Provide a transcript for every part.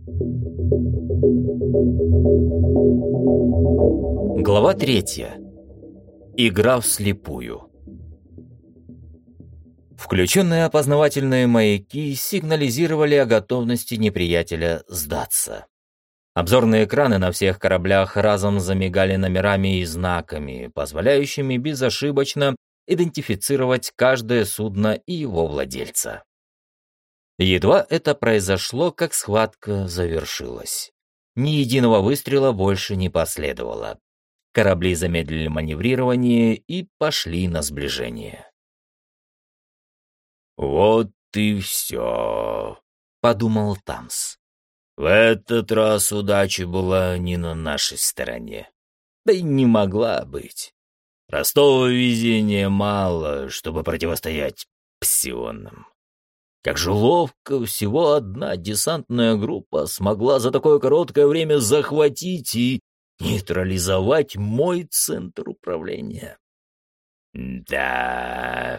Глава 3. Игра вслепую. Включенные опознавательные маяки сигнализировали о готовности неприятеля сдаться. Обзорные экраны на всех кораблях разом замигали номерами и знаками, позволяющими безошибочно идентифицировать каждое судно и его владельца. Едва это произошло, как схватка завершилась. Ни единого выстрела больше не последовало. Корабли замедлили маневрирование и пошли на сближение. «Вот и все», — подумал Тамс. «В этот раз удача была не на нашей стороне. Да и не могла быть. Простого везения мало, чтобы противостоять псионам. Как же ловко всего одна десантная группа смогла за такое короткое время захватить и нейтрализовать мой центр управления. Да,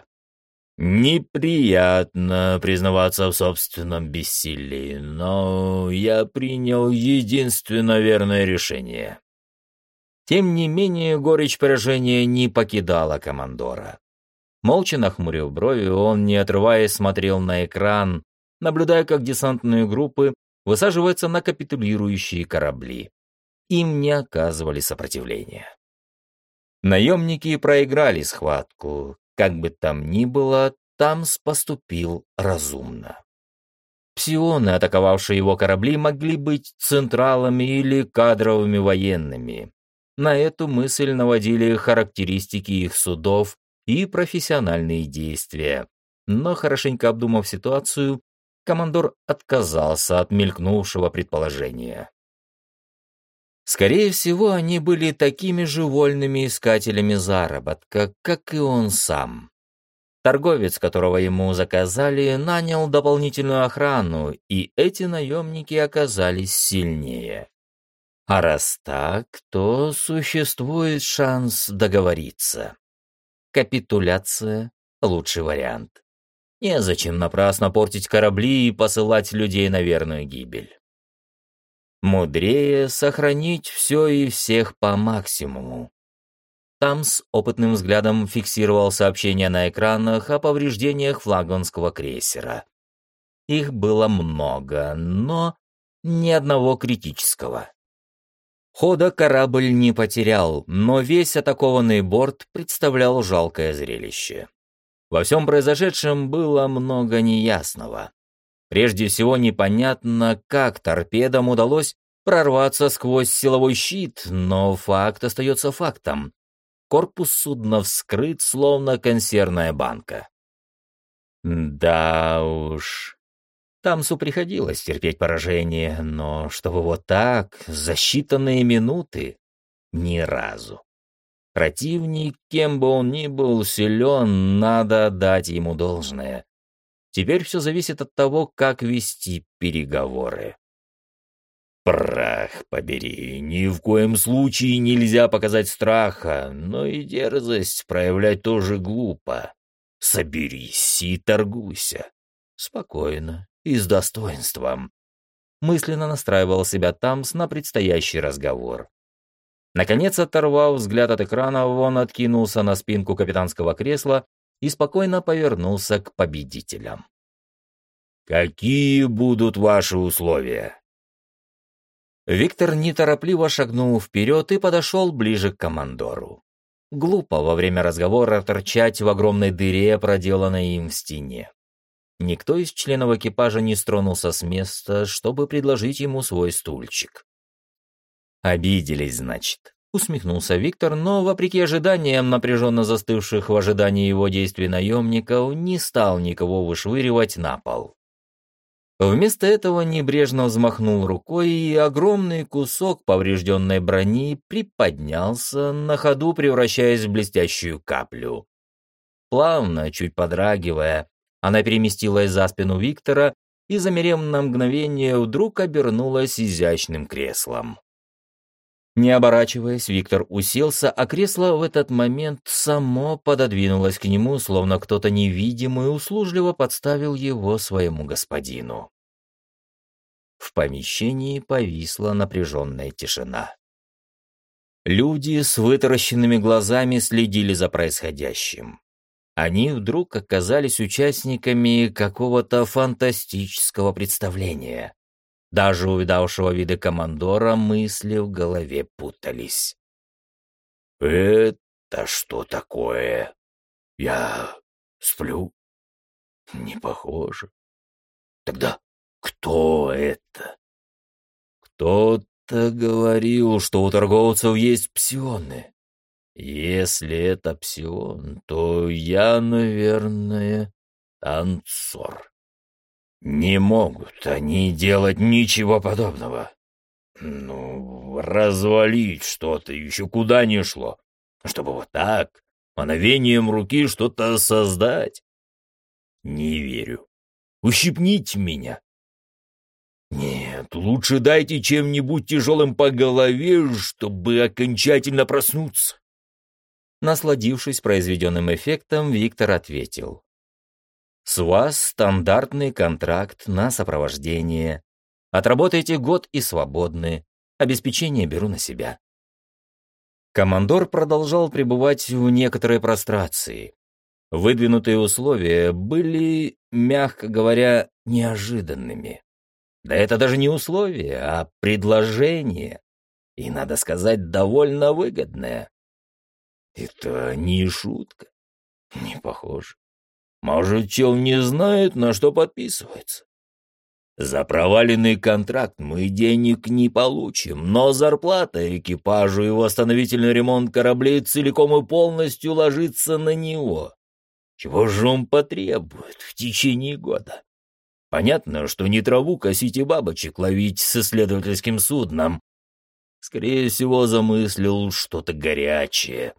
неприятно признаваться в собственном бессилии, но я принял единственно верное решение». Тем не менее, горечь поражения не покидала командора. Молча нахмурив брови, он, не отрываясь, смотрел на экран, наблюдая, как десантные группы высаживаются на капитулирующие корабли. Им не оказывали сопротивления. Наемники проиграли схватку. Как бы там ни было, Тамс поступил разумно. Псионы, атаковавшие его корабли, могли быть централами или кадровыми военными. На эту мысль наводили характеристики их судов и профессиональные действия. Но, хорошенько обдумав ситуацию, командор отказался от мелькнувшего предположения. Скорее всего, они были такими же вольными искателями заработка, как и он сам. Торговец, которого ему заказали, нанял дополнительную охрану, и эти наемники оказались сильнее. А раз так, то существует шанс договориться. Капитуляция — лучший вариант. Незачем напрасно портить корабли и посылать людей на верную гибель. Мудрее сохранить все и всех по максимуму. Тамс опытным взглядом фиксировал сообщения на экранах о повреждениях флагманского крейсера. Их было много, но ни одного критического. Хода корабль не потерял, но весь атакованный борт представлял жалкое зрелище. Во всем произошедшем было много неясного. Прежде всего, непонятно, как торпедам удалось прорваться сквозь силовой щит, но факт остается фактом. Корпус судна вскрыт, словно консервная банка. Да уж, Тамсу приходилось терпеть поражение, но чтобы вот так, за считанные минуты, ни разу. Противник, кем бы он ни был силен, надо дать ему должное. Теперь все зависит от того, как вести переговоры. Прах побери, ни в коем случае нельзя показать страха, но и дерзость проявлять тоже глупо. Соберись и торгуйся. Спокойно и с достоинством. Мысленно настраивал себя Тамс на предстоящий разговор. Наконец, оторвав взгляд от экрана, он откинулся на спинку капитанского кресла и спокойно повернулся к победителям. «Какие будут ваши условия?» Виктор неторопливо шагнул вперед и подошел ближе к командору. Глупо во время разговора торчать в огромной дыре, проделанной им в стене. Никто из членов экипажа не стронулся с места, чтобы предложить ему свой стульчик. «Обиделись, значит», — усмехнулся Виктор, но, вопреки ожиданиям напряженно застывших в ожидании его действий наемников, не стал никого вышвыривать на пол. Вместо этого небрежно взмахнул рукой, и огромный кусок поврежденной брони приподнялся, на ходу превращаясь в блестящую каплю. Плавно, чуть подрагивая, она переместилась за спину Виктора и, замерев на мгновение, вдруг обернулась изящным креслом. Не оборачиваясь, Виктор уселся, а кресло в этот момент само пододвинулось к нему, словно кто-то невидимый услужливо подставил его своему господину. В помещении повисла напряженная тишина. Люди с вытаращенными глазами следили за происходящим. Они вдруг оказались участниками какого-то фантастического представления. Даже у видавшего виды командора мысли в голове путались. «Это что такое? Я сплю? Не похоже. Тогда кто это?» Кто-то говорил, что у торговцев есть псионы. Если это псион, то я, наверное, танцор. Не могут они делать ничего подобного. Ну, развалить что-то еще куда ни шло. Чтобы вот так, мановением руки что-то создать. Не верю. Ущипните меня. Нет, лучше дайте чем-нибудь тяжелым по голове, чтобы окончательно проснуться. Насладившись произведенным эффектом, Виктор ответил. «С вас стандартный контракт на сопровождение. Отработайте год и свободны. Обеспечение беру на себя». Командор продолжал пребывать в некоторой прострации. Выдвинутые условия были, мягко говоря, неожиданными. Да это даже не условие, а предложение. И, надо сказать, довольно выгодное. Это не шутка. Не похоже. Может, чел не знает, на что подписывается. За проваленный контракт мы денег не получим, но зарплата экипажу и восстановительный ремонт кораблей целиком и полностью ложится на него. Чего же он потребует в течение года? Понятно, что не траву косить и бабочек ловить с исследовательским судном. Скорее всего, замыслил что-то горячее.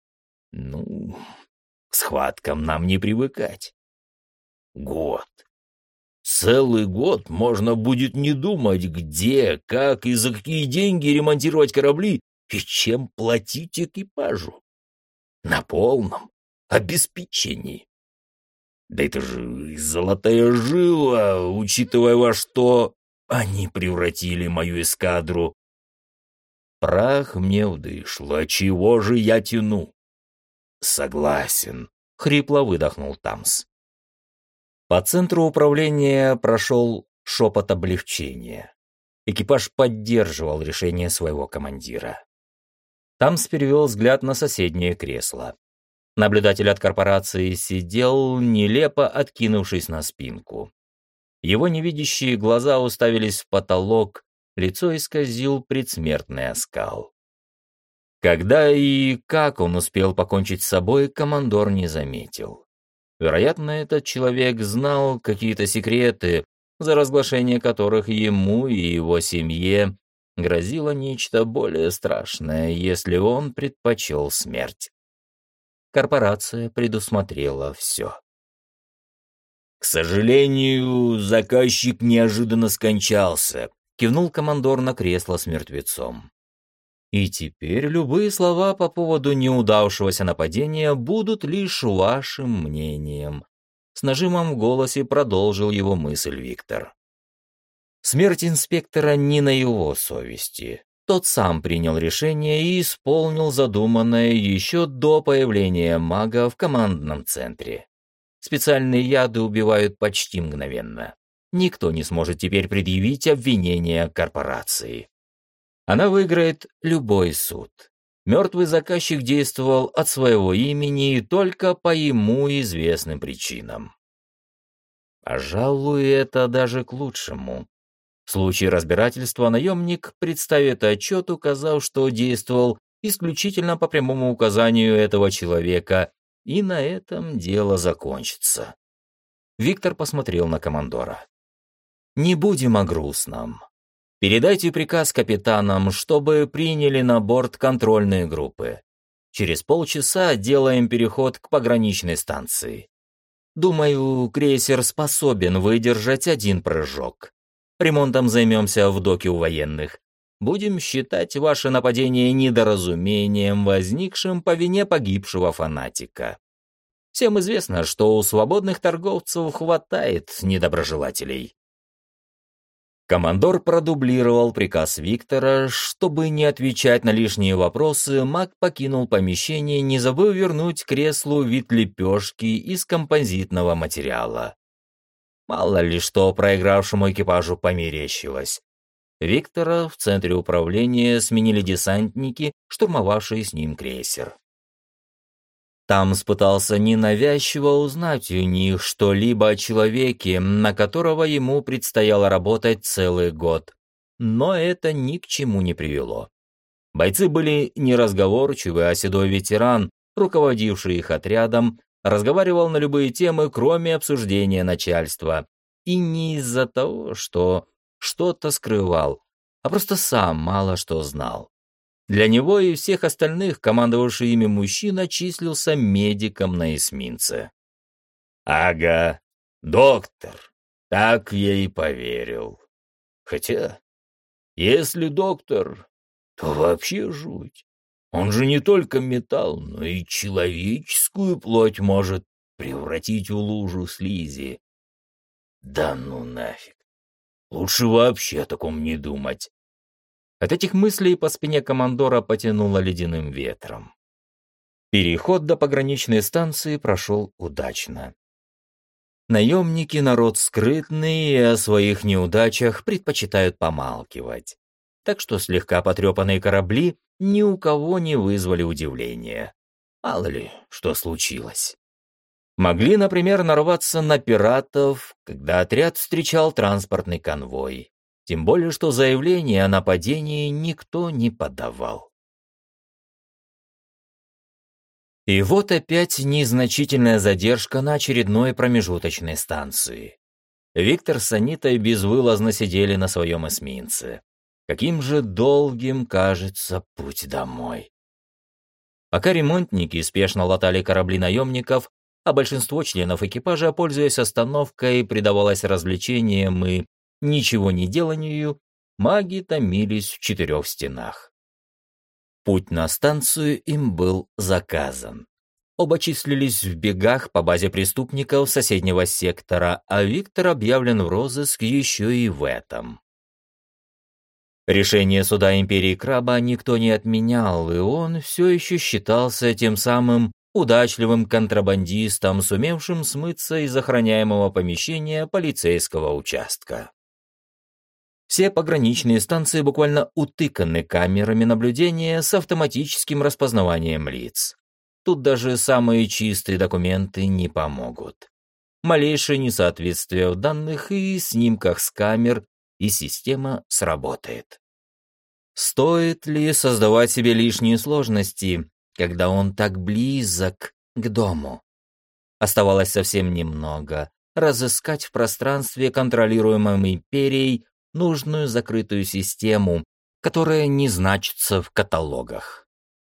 Ну, к схваткам нам не привыкать. Год. Целый год можно будет не думать, где, как и за какие деньги ремонтировать корабли и чем платить экипажу. На полном обеспечении. Да это же золотая жила, учитывая во что они превратили мою эскадру. Прах мне вдышло, чего же я тяну? Согласен, хрипло выдохнул Тамс. По центру управления прошел шепот облегчения. Экипаж поддерживал решение своего командира. Тамс перевел взгляд на соседнее кресло. Наблюдатель от корпорации сидел, нелепо откинувшись на спинку. Его невидящие глаза уставились в потолок, лицо исказил предсмертный оскал. Когда и как он успел покончить с собой, командор не заметил. Вероятно, этот человек знал какие-то секреты, за разглашение которых ему и его семье грозило нечто более страшное, если он предпочел смерть. Корпорация предусмотрела все. «К сожалению, заказчик неожиданно скончался», — кивнул командор на кресло с мертвецом. «И теперь любые слова по поводу неудавшегося нападения будут лишь вашим мнением», — с нажимом в голосе продолжил его мысль Виктор. Смерть инспектора не на его совести. Тот сам принял решение и исполнил задуманное еще до появления мага в командном центре. Специальные яды убивают почти мгновенно. Никто не сможет теперь предъявить обвинение корпорации. Она выиграет любой суд. Мертвый заказчик действовал от своего имени и только по ему известным причинам. Пожалуй, это даже к лучшему. В случае разбирательства наемник представит отчет, указав, что действовал исключительно по прямому указанию этого человека, и на этом дело закончится. Виктор посмотрел на командора. «Не будем о грустном. Передайте приказ капитанам, чтобы приняли на борт контрольные группы. Через полчаса делаем переход к пограничной станции. Думаю, крейсер способен выдержать один прыжок. Ремонтом займемся в доке у военных. Будем считать ваше нападение недоразумением, возникшим по вине погибшего фанатика. Всем известно, что у свободных торговцев хватает недоброжелателей». Командор продублировал приказ Виктора. Чтобы не отвечать на лишние вопросы, маг покинул помещение, не забыв вернуть креслу вид лепешки из композитного материала. Мало ли что проигравшему экипажу померещилось. Виктора в центре управления сменили десантники, штурмовавшие с ним крейсер. Тамс пытался ненавязчиво узнать у них что-либо о человеке, на которого ему предстояло работать целый год. Но это ни к чему не привело. Бойцы были неразговорчивы, а седой ветеран, руководивший их отрядом, разговаривал на любые темы, кроме обсуждения начальства. И не из-за того, что что-то скрывал, а просто сам мало что знал. Для него и всех остальных командовавший ими мужчина числился медиком на эсминце. «Ага, доктор, так я и поверил. Хотя, если доктор, то вообще жуть. Он же не только металл, но и человеческую плоть может превратить в лужу слизи. Да ну нафиг. Лучше вообще о таком не думать». От этих мыслей по спине командора потянуло ледяным ветром. Переход до пограничной станции прошел удачно. Наемники — народ скрытный и о своих неудачах предпочитают помалкивать. Так что слегка потрепанные корабли ни у кого не вызвали удивления. Мало ли, что случилось. Могли, например, нарваться на пиратов, когда отряд встречал транспортный конвой. Тем более, что заявление о нападении никто не подавал. И вот опять незначительная задержка на очередной промежуточной станции. Виктор с Анитой безвылазно сидели на своем эсминце. Каким же долгим кажется путь домой. Пока ремонтники спешно латали корабли наемников, а большинство членов экипажа, пользуясь остановкой, предавалось развлечениям и ничего не деланию, маги томились в 4 стенах. Путь на станцию им был заказан. Оба числились в бегах по базе преступников соседнего сектора, а Виктор объявлен в розыск еще и в этом. Решение суда Империи Краба никто не отменял, и он все еще считался тем самым удачливым контрабандистом, сумевшим смыться из охраняемого помещения полицейского участка. Все пограничные станции буквально утыканы камерами наблюдения с автоматическим распознаванием лиц. Тут даже самые чистые документы не помогут. Малейшее несоответствие в данных и снимках с камер, и система сработает. Стоит ли создавать себе лишние сложности, когда он так близок к дому? Оставалось совсем немного. Разыскать в пространстве, контролируемом империей, нужную закрытую систему, которая не значится в каталогах.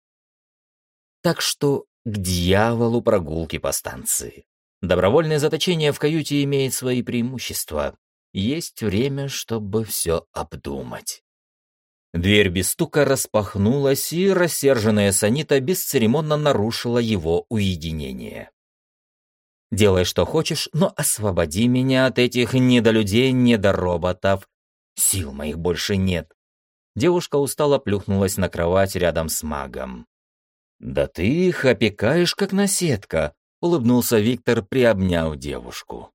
Так что к дьяволу прогулки по станции. Добровольное заточение в каюте имеет свои преимущества. Есть время, чтобы все обдумать. Дверь без стука распахнулась, и рассерженная Санита бесцеремонно нарушила его уединение. «Делай, что хочешь, но освободи меня от этих недолюдей, недороботов. Сил моих больше нет». Девушка устало плюхнулась на кровать рядом с магом. «Да ты их опекаешь, как наседка», — улыбнулся Виктор, приобняв девушку.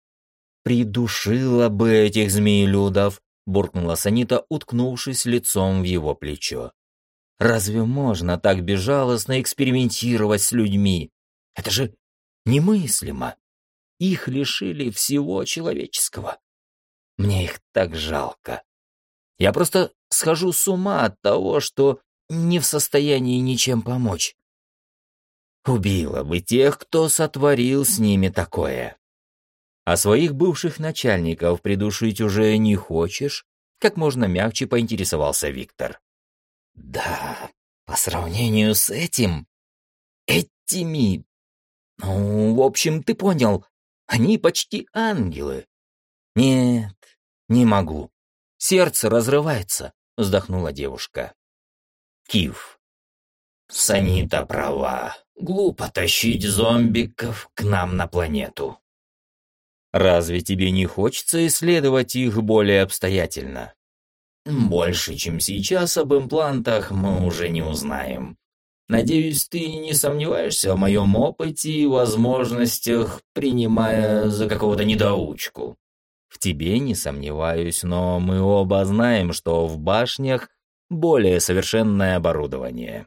«Придушила бы этих змеелюдов», — буркнула Санита, уткнувшись лицом в его плечо. «Разве можно так безжалостно экспериментировать с людьми? Это же немыслимо. Их лишили всего человеческого. Мне их так жалко. Я просто схожу с ума от того, что не в состоянии ничем помочь. Убила бы тех, кто сотворил с ними такое. А своих бывших начальников придушить уже не хочешь?» Как можно мягче поинтересовался Виктор. «Да, по сравнению с этими... Ну, в общем, ты понял, они почти ангелы». «Нет, не могу. Сердце разрывается», — вздохнула девушка. «Кив». Санита права. Глупо тащить зомбиков к нам на планету. Разве тебе не хочется исследовать их более обстоятельно? Больше, чем сейчас, об имплантах мы уже не узнаем. Надеюсь, ты не сомневаешься в моем опыте и возможностях, принимая за какого-то недоучку. В тебе не сомневаюсь, но мы оба знаем, что в башнях более совершенное оборудование.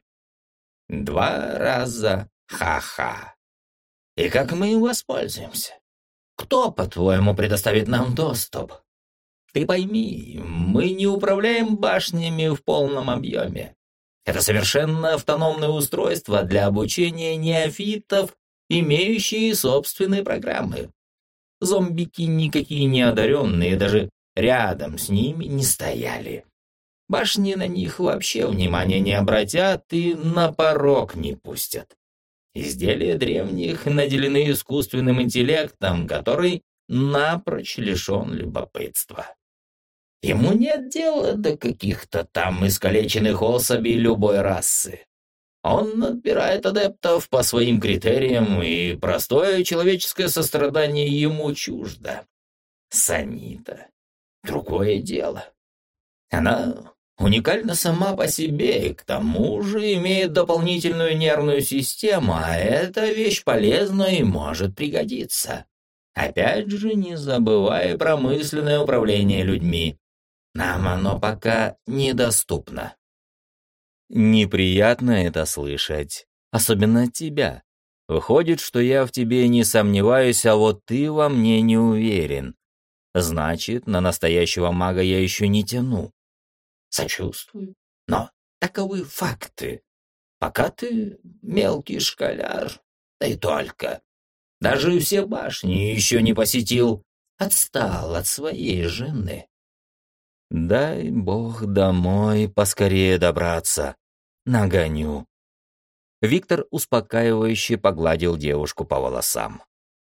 2 раза ха-ха. И как мы им воспользуемся? Кто, по-твоему, предоставит нам доступ? Ты пойми, мы не управляем башнями в полном объеме. Это совершенно автономное устройство для обучения неофитов, имеющие собственные программы. Зомбики никакие не одаренные, даже рядом с ними не стояли. Башни на них вообще внимания не обратят и на порог не пустят. Изделия древних наделены искусственным интеллектом, который напрочь лишен любопытства. Ему нет дела до каких-то там искалеченных особей любой расы. Он отбирает адептов по своим критериям, и простое человеческое сострадание ему чуждо. Санита — другое дело. Она уникальна сама по себе и к тому же имеет дополнительную нервную систему, а эта вещь полезна и может пригодиться. Опять же, не забывая про мысленное управление людьми. Нам оно пока недоступно. Неприятно это слышать, особенно от тебя. Выходит, что я в тебе не сомневаюсь, а вот ты во мне не уверен. Значит, на настоящего мага я еще не тяну. Сочувствую, но таковы факты. Пока ты мелкий школяр, да и только. Даже все башни еще не посетил, отстал от своей жены. Дай бог домой поскорее добраться. Нагоню. Виктор успокаивающе погладил девушку по волосам.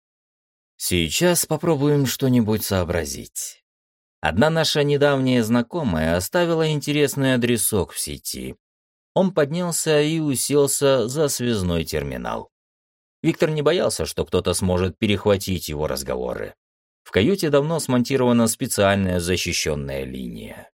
Сейчас попробуем что-нибудь сообразить. Одна наша недавняя знакомая оставила интересный адресок в сети. Он поднялся и уселся за связной терминал. Виктор не боялся, что кто-то сможет перехватить его разговоры. В каюте давно смонтирована специальная защищенная линия.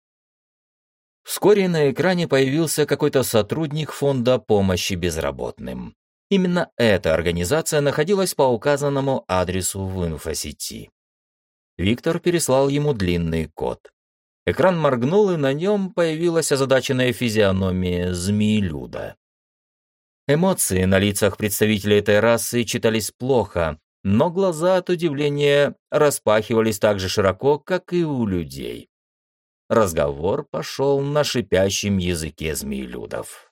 Вскоре на экране появился какой-то сотрудник фонда помощи безработным. Именно эта организация находилась по указанному адресу в инфосети. Виктор переслал ему длинный код. Экран моргнул, и на нем появилась озадаченная физиономия змеелюда. Эмоции на лицах представителей этой расы читались плохо, но глаза от удивления распахивались так же широко, как и у людей. Разговор пошел на шипящем языке змеелюдов.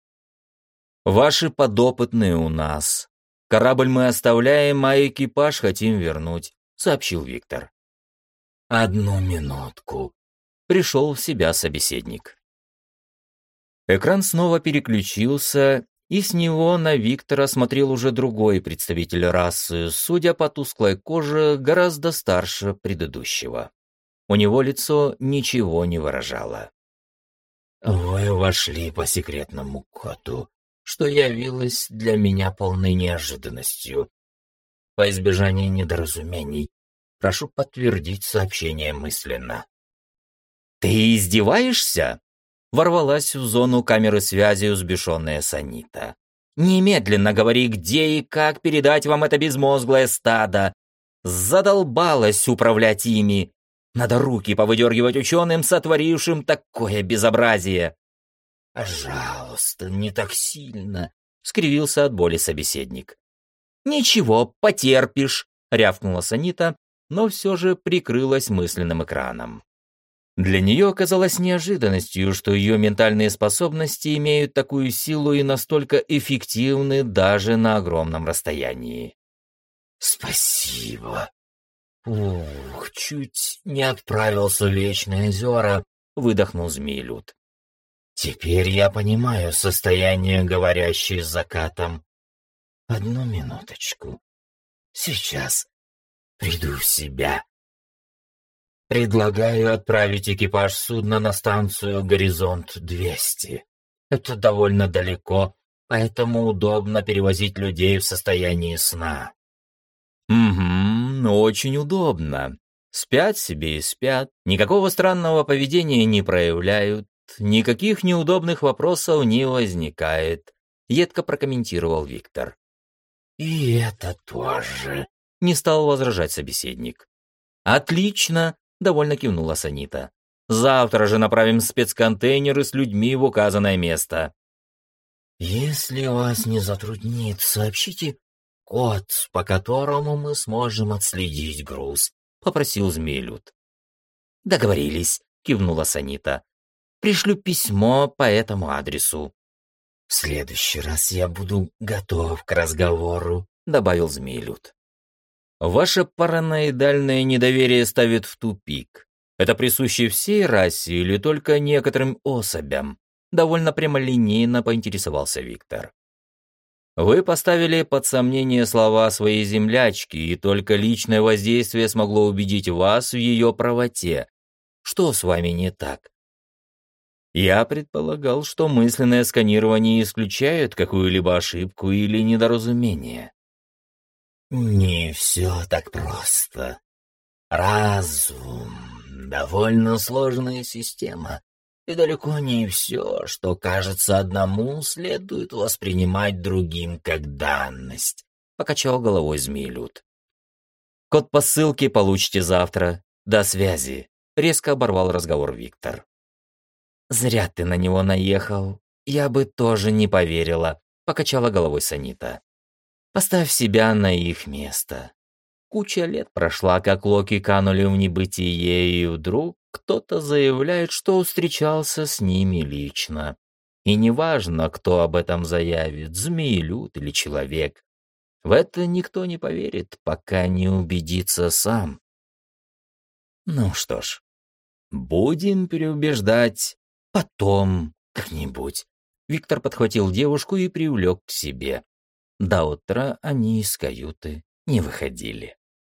«Ваши подопытные у нас. Корабль мы оставляем, а экипаж хотим вернуть», — сообщил Виктор. «Одну минутку», — пришел в себя собеседник. Экран снова переключился, и с него на Виктора смотрел уже другой представитель расы, судя по тусклой коже, гораздо старше предыдущего. У него лицо ничего не выражало. «Вы вошли по секретному коду, что явилось для меня полной неожиданностью. По избежанию недоразумений, прошу подтвердить сообщение мысленно». «Ты издеваешься?» Ворвалась в зону камеры связи взбешенная Санита. «Немедленно говори, где и как передать вам это безмозглое стадо. Задолбалась управлять ими. Надо руки повыдергивать ученым, сотворившим такое безобразие». «Пожалуйста, не так сильно», — скривился от боли собеседник. «Ничего, потерпишь», — рявкнула Санита, но все же прикрылась мысленным экраном. Для нее оказалось неожиданностью, что ее ментальные способности имеют такую силу и настолько эффективны даже на огромном расстоянии. «Спасибо. Ух, чуть не отправился в Вечные озера», — выдохнул змеелюд. «Теперь я понимаю состояние говорящей с закатом. Одну минуточку. Сейчас приду в себя. Предлагаю отправить экипаж судна на станцию «Горизонт-200». Это довольно далеко, поэтому удобно перевозить людей в состоянии сна». «Угу, очень удобно. Спят себе и спят, никакого странного поведения не проявляют, никаких неудобных вопросов не возникает», — едко прокомментировал Виктор. «И это тоже», — не стал возражать собеседник. «Отлично», — довольно кивнула Санита. «Завтра же направим спецконтейнеры с людьми в указанное место». «Если вас не затруднит, сообщите код, по которому мы сможем отследить груз», — попросил Змеелюд. «Договорились», — кивнула Санита. «Пришлю письмо по этому адресу». «В следующий раз я буду готов к разговору», — добавил Змеелюд. «Ваше параноидальное недоверие ставит в тупик. Это присуще всей расе или только некоторым особям?» Довольно прямолинейно поинтересовался Виктор. «Вы поставили под сомнение слова своей землячки, и только личное воздействие смогло убедить вас в ее правоте. Что с вами не так?» «Я предполагал, что мысленное сканирование исключает какую-либо ошибку или недоразумение». «Не все так просто. Разум — довольно сложная система. И далеко не все, что кажется одному, следует воспринимать другим как данность», — покачал головой Змеелюд. «Код по ссылке получите завтра. До связи», — резко оборвал разговор Виктор. «Зря ты на него наехал. Я бы тоже не поверила», — покачала головой Санита. «Поставь себя на их место. Куча лет прошла, как Локи канули в небытие, и вдруг кто-то заявляет, что встречался с ними лично. И неважно, кто об этом заявит, змеелюд или человек. В это никто не поверит, пока не убедится сам. Ну что ж, будем переубеждать потом как-нибудь». Виктор подхватил девушку и привлек к себе. До утра они из каюты не выходили.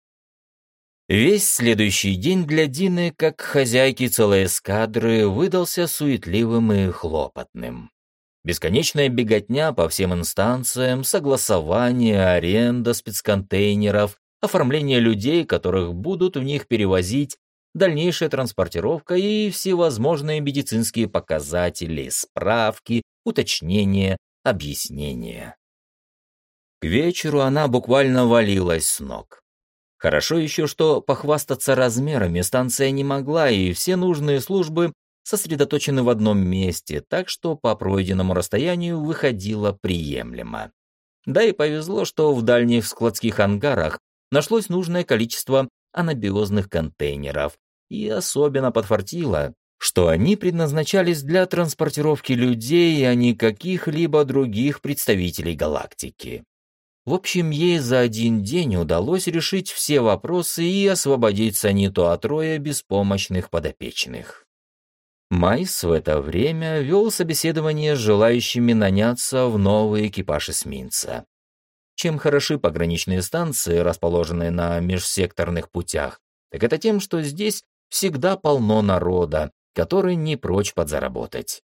Весь следующий день для Дины, как хозяйки целой эскадры, выдался суетливым и хлопотным. Бесконечная беготня по всем инстанциям, согласование, аренда спецконтейнеров, оформление людей, которых будут в них перевозить, дальнейшая транспортировка и всевозможные медицинские показатели, справки, уточнения, объяснения. К вечеру она буквально валилась с ног. Хорошо еще, что похвастаться размерами станция не могла, и все нужные службы сосредоточены в одном месте, так что по пройденному расстоянию выходило приемлемо. Да и повезло, что в дальних складских ангарах нашлось нужное количество анабиозных контейнеров, и особенно подфартило, что они предназначались для транспортировки людей, а не каких-либо других представителей галактики. В общем, ей за один день удалось решить все вопросы и освободить Саниту от роя беспомощных подопечных. Майс в это время вел собеседование с желающими наняться в новый экипаж эсминца. Чем хороши пограничные станции, расположенные на межсекторных путях, так это тем, что здесь всегда полно народа, который не прочь подзаработать.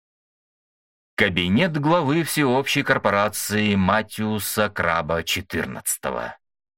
Кабинет главы всеобщей корпорации Матиуса Краба XIV.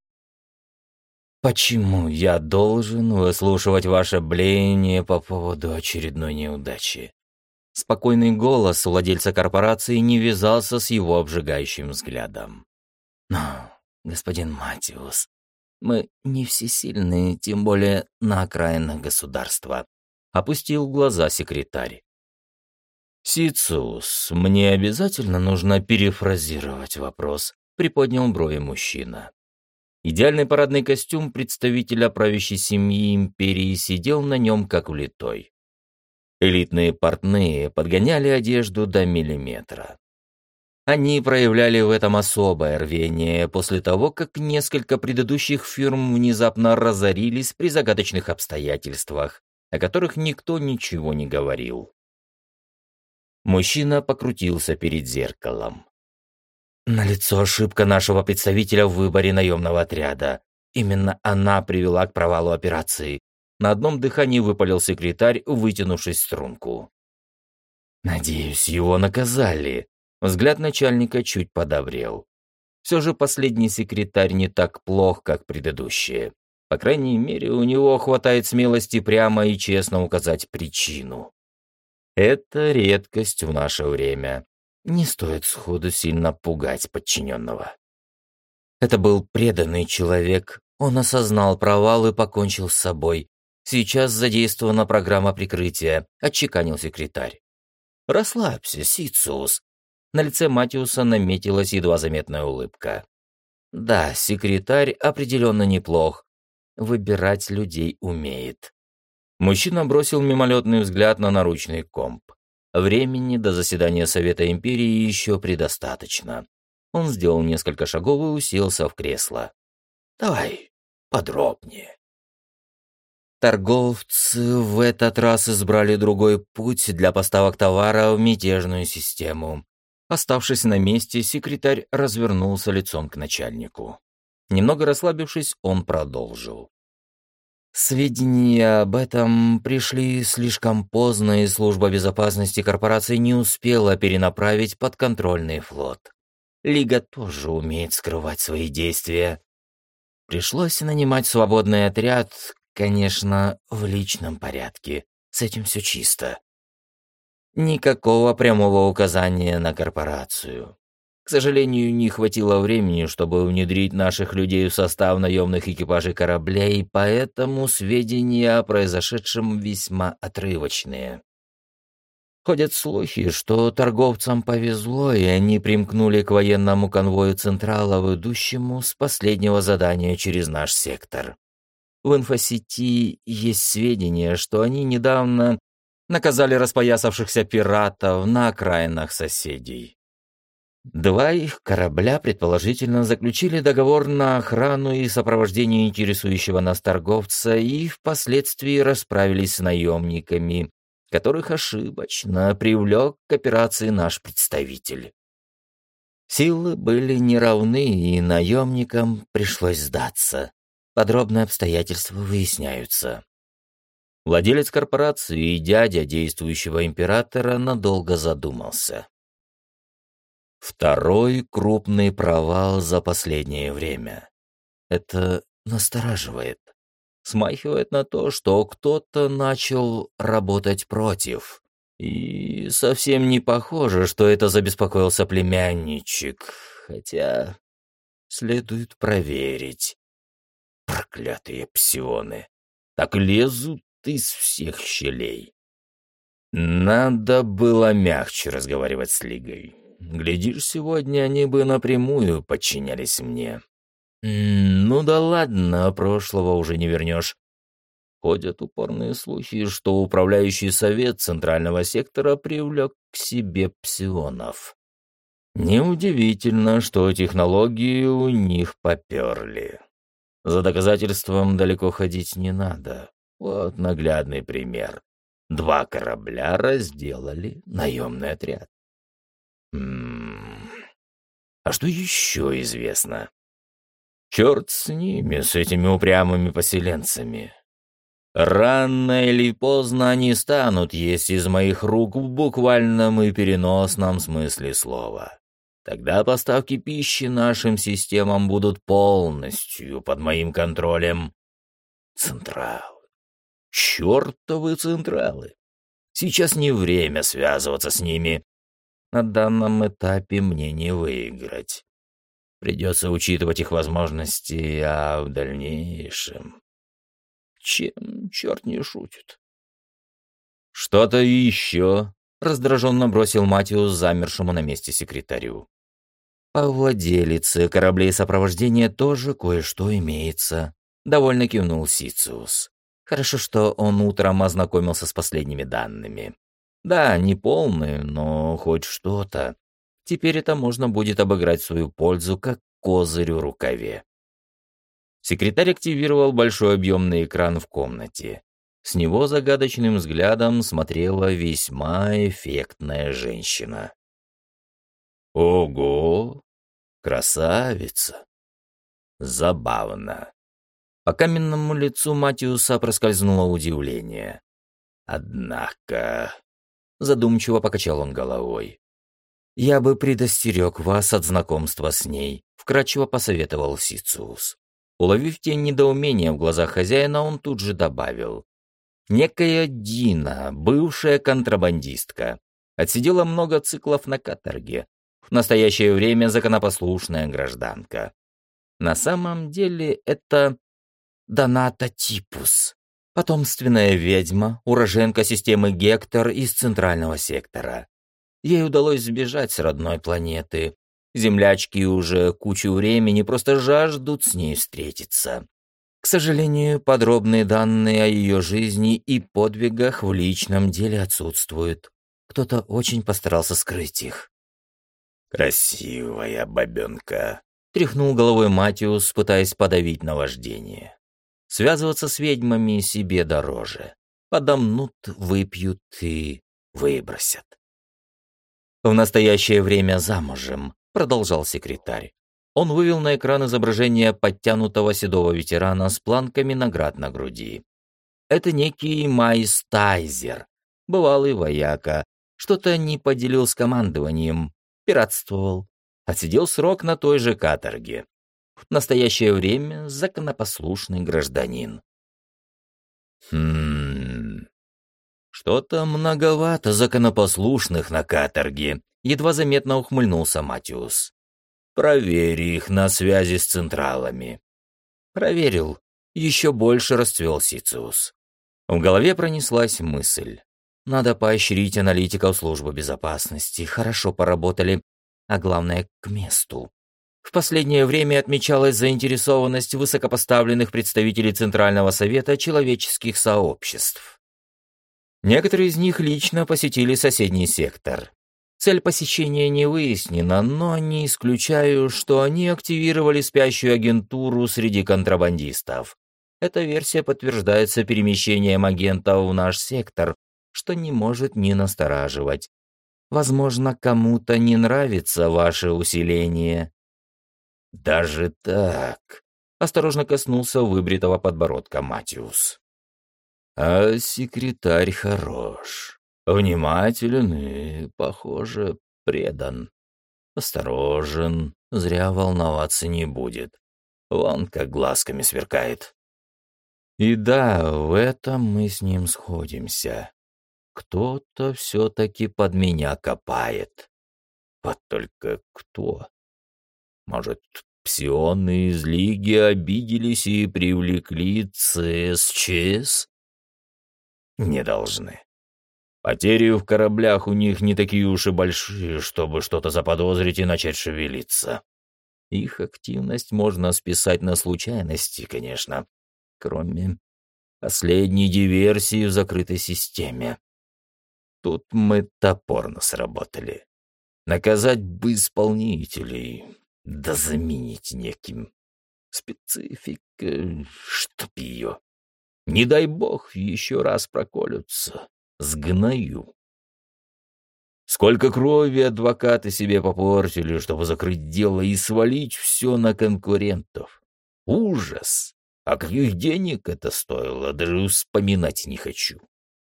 «Почему я должен выслушивать ваше блеяние по поводу очередной неудачи?» Спокойный голос владельца корпорации не вязался с его обжигающим взглядом. «Но, господин Матиус, мы не всесильны, тем более на окраинах государства», — опустил глаза секретарь. «Сициус, мне обязательно нужно перефразировать вопрос», — приподнял брови мужчина. Идеальный парадный костюм представителя правящей семьи империи сидел на нем как влитой. Элитные портные подгоняли одежду до миллиметра. Они проявляли в этом особое рвение после того, как несколько предыдущих фирм внезапно разорились при загадочных обстоятельствах, о которых никто ничего не говорил. Мужчина покрутился перед зеркалом. Налицо ошибка нашего представителя в выборе наемного отряда. Именно она привела к провалу операции. На одном дыхании выпалил секретарь, вытянувшись в струнку. Надеюсь, его наказали. Взгляд начальника чуть подобрел. Все же последний секретарь не так плох, как предыдущие. По крайней мере, у него хватает смелости прямо и честно указать причину. Это редкость в наше время. Не стоит сходу сильно пугать подчиненного. Это был преданный человек. Он осознал провал и покончил с собой. Сейчас задействована программа прикрытия, отчеканил секретарь. «Расслабься, Сициус». На лице Матиуса наметилась едва заметная улыбка. «Да, секретарь определенно неплох. Выбирать людей умеет». Мужчина бросил мимолетный взгляд на наручный комп. Времени до заседания Совета Империи еще предостаточно. Он сделал несколько шагов и уселся в кресло. «Давай подробнее». Торговцы в этот раз избрали другой путь для поставок товара в мятежную систему. Оставшись на месте, секретарь развернулся лицом к начальнику. Немного расслабившись, он продолжил. Сведения об этом пришли слишком поздно, и служба безопасности корпорации не успела перенаправить подконтрольный флот. Лига тоже умеет скрывать свои действия. Пришлось нанимать свободный отряд, конечно, в личном порядке. С этим все чисто. Никакого прямого указания на корпорацию. К сожалению, не хватило времени, чтобы внедрить наших людей в состав наемных экипажей кораблей, поэтому сведения о произошедшем весьма отрывочные. Ходят слухи, что торговцам повезло, и они примкнули к военному конвою Централа, идущему с последнего задания через наш сектор. В инфосети есть сведения, что они недавно наказали распоясавшихся пиратов на окраинах соседей. 2 их корабля, предположительно, заключили договор на охрану и сопровождение интересующего нас торговца и впоследствии расправились с наемниками, которых ошибочно привлек к операции наш представитель. Силы были неравны, и наемникам пришлось сдаться. Подробные обстоятельства выясняются. Владелец корпорации и дядя действующего императора надолго задумался. Второй крупный провал за последнее время. Это настораживает. Смахивает на то, что кто-то начал работать против. И совсем не похоже, что это забеспокоился племянничек. Хотя следует проверить. Проклятые псионы. Так лезут из всех щелей. Надо было мягче разговаривать с Лигой. Глядишь, сегодня они бы напрямую подчинялись мне. Ну да ладно, прошлого уже не вернешь. Ходят упорные слухи, что управляющий совет Центрального сектора привлек к себе псионов. Неудивительно, что технологии у них поперли. За доказательством далеко ходить не надо. Вот наглядный пример. 2 корабля разделали наемный отряд. А что еще известно? Черт с ними, с этими упрямыми поселенцами. Рано или поздно они станут есть из моих рук в буквальном и переносном смысле слова. Тогда поставки пищи нашим системам будут полностью под моим контролем. Централы. Чертовы централы. Сейчас не время связываться с ними. На данном этапе мне не выиграть. Придется учитывать их возможности, а в дальнейшем... Чем черт не шутит? «Что-то еще?» — раздраженно бросил Матиус замершему на месте секретарю. «По владелице кораблей сопровождения тоже кое-что имеется», — довольно кивнул Сициус. «Хорошо, что он утром ознакомился с последними данными. Да, не полные, но хоть что-то. Теперь это можно будет обыграть в свою пользу, как козырь в рукаве». Секретарь активировал большой объемный экран в комнате. С него загадочным взглядом смотрела весьма эффектная женщина. «Ого! Красавица! Забавно!» По каменному лицу Матиуса проскользнуло удивление. «Однако...» — задумчиво покачал он головой. «Я бы предостерег вас от знакомства с ней», — вкратчиво посоветовал Сициус. Уловив тень недоумения в глазах хозяина, он тут же добавил. «Некая Дина, бывшая контрабандистка, отсидела много циклов на каторге. В настоящее время законопослушная гражданка. На самом деле это Доната Типус, потомственная ведьма, уроженка системы Гектор из Центрального сектора. Ей удалось сбежать с родной планеты. Землячки уже кучу времени просто жаждут с ней встретиться. К сожалению, подробные данные о ее жизни и подвигах в личном деле отсутствуют. Кто-то очень постарался скрыть их. «Красивая бабенка», — тряхнул головой Матиус, пытаясь подавить наваждение. Связываться с ведьмами себе дороже. Подомнут, выпьют и выбросят. «В настоящее время замужем», — продолжал секретарь. Он вывел на экран изображение подтянутого седого ветерана с планками наград на груди. Это некий Майс Тайзер, бывалый вояка, что-то не поделил с командованием, пиратствовал, отсидел срок на той же каторге. В настоящее время законопослушный гражданин. Что-то многовато законопослушных на каторге», — едва заметно ухмыльнулся Матиус. «Проверь их на связи с централами». Проверил. Еще больше расцвел Сициус. В голове пронеслась мысль. Надо поощрить аналитиков службы безопасности. Хорошо поработали, а главное, к месту. В последнее время отмечалась заинтересованность высокопоставленных представителей Центрального совета человеческих сообществ. Некоторые из них лично посетили соседний сектор. Цель посещения не выяснена, но не исключаю, что они активировали спящую агентуру среди контрабандистов. Эта версия подтверждается перемещением агентов в наш сектор, что не может не настораживать. Возможно, кому-то не нравится ваше усиление. «Даже так?» — осторожно коснулся выбритого подбородка Матиус. «А секретарь хорош, внимателен и, похоже, предан. Осторожен, зря волноваться не будет. Вон как глазками сверкает». И да, в этом мы с ним сходимся. Кто-то все-таки под меня копает. Вот только кто? Может, псионы из Лиги обиделись и привлекли ЦСЧС? Не должны. Потери в кораблях у них не такие уж и большие, чтобы что-то заподозрить и начать шевелиться. Их активность можно списать на случайности, конечно, кроме последней диверсии в закрытой системе. Тут мы топорно сработали. Наказать бы исполнителей, да заменить неким. Специфика, чтоб ее. Не дай бог, еще раз проколются. Сгною. Сколько крови адвокаты себе попортили, чтобы закрыть дело и свалить все на конкурентов. Ужас! А каких денег это стоило, даже вспоминать не хочу.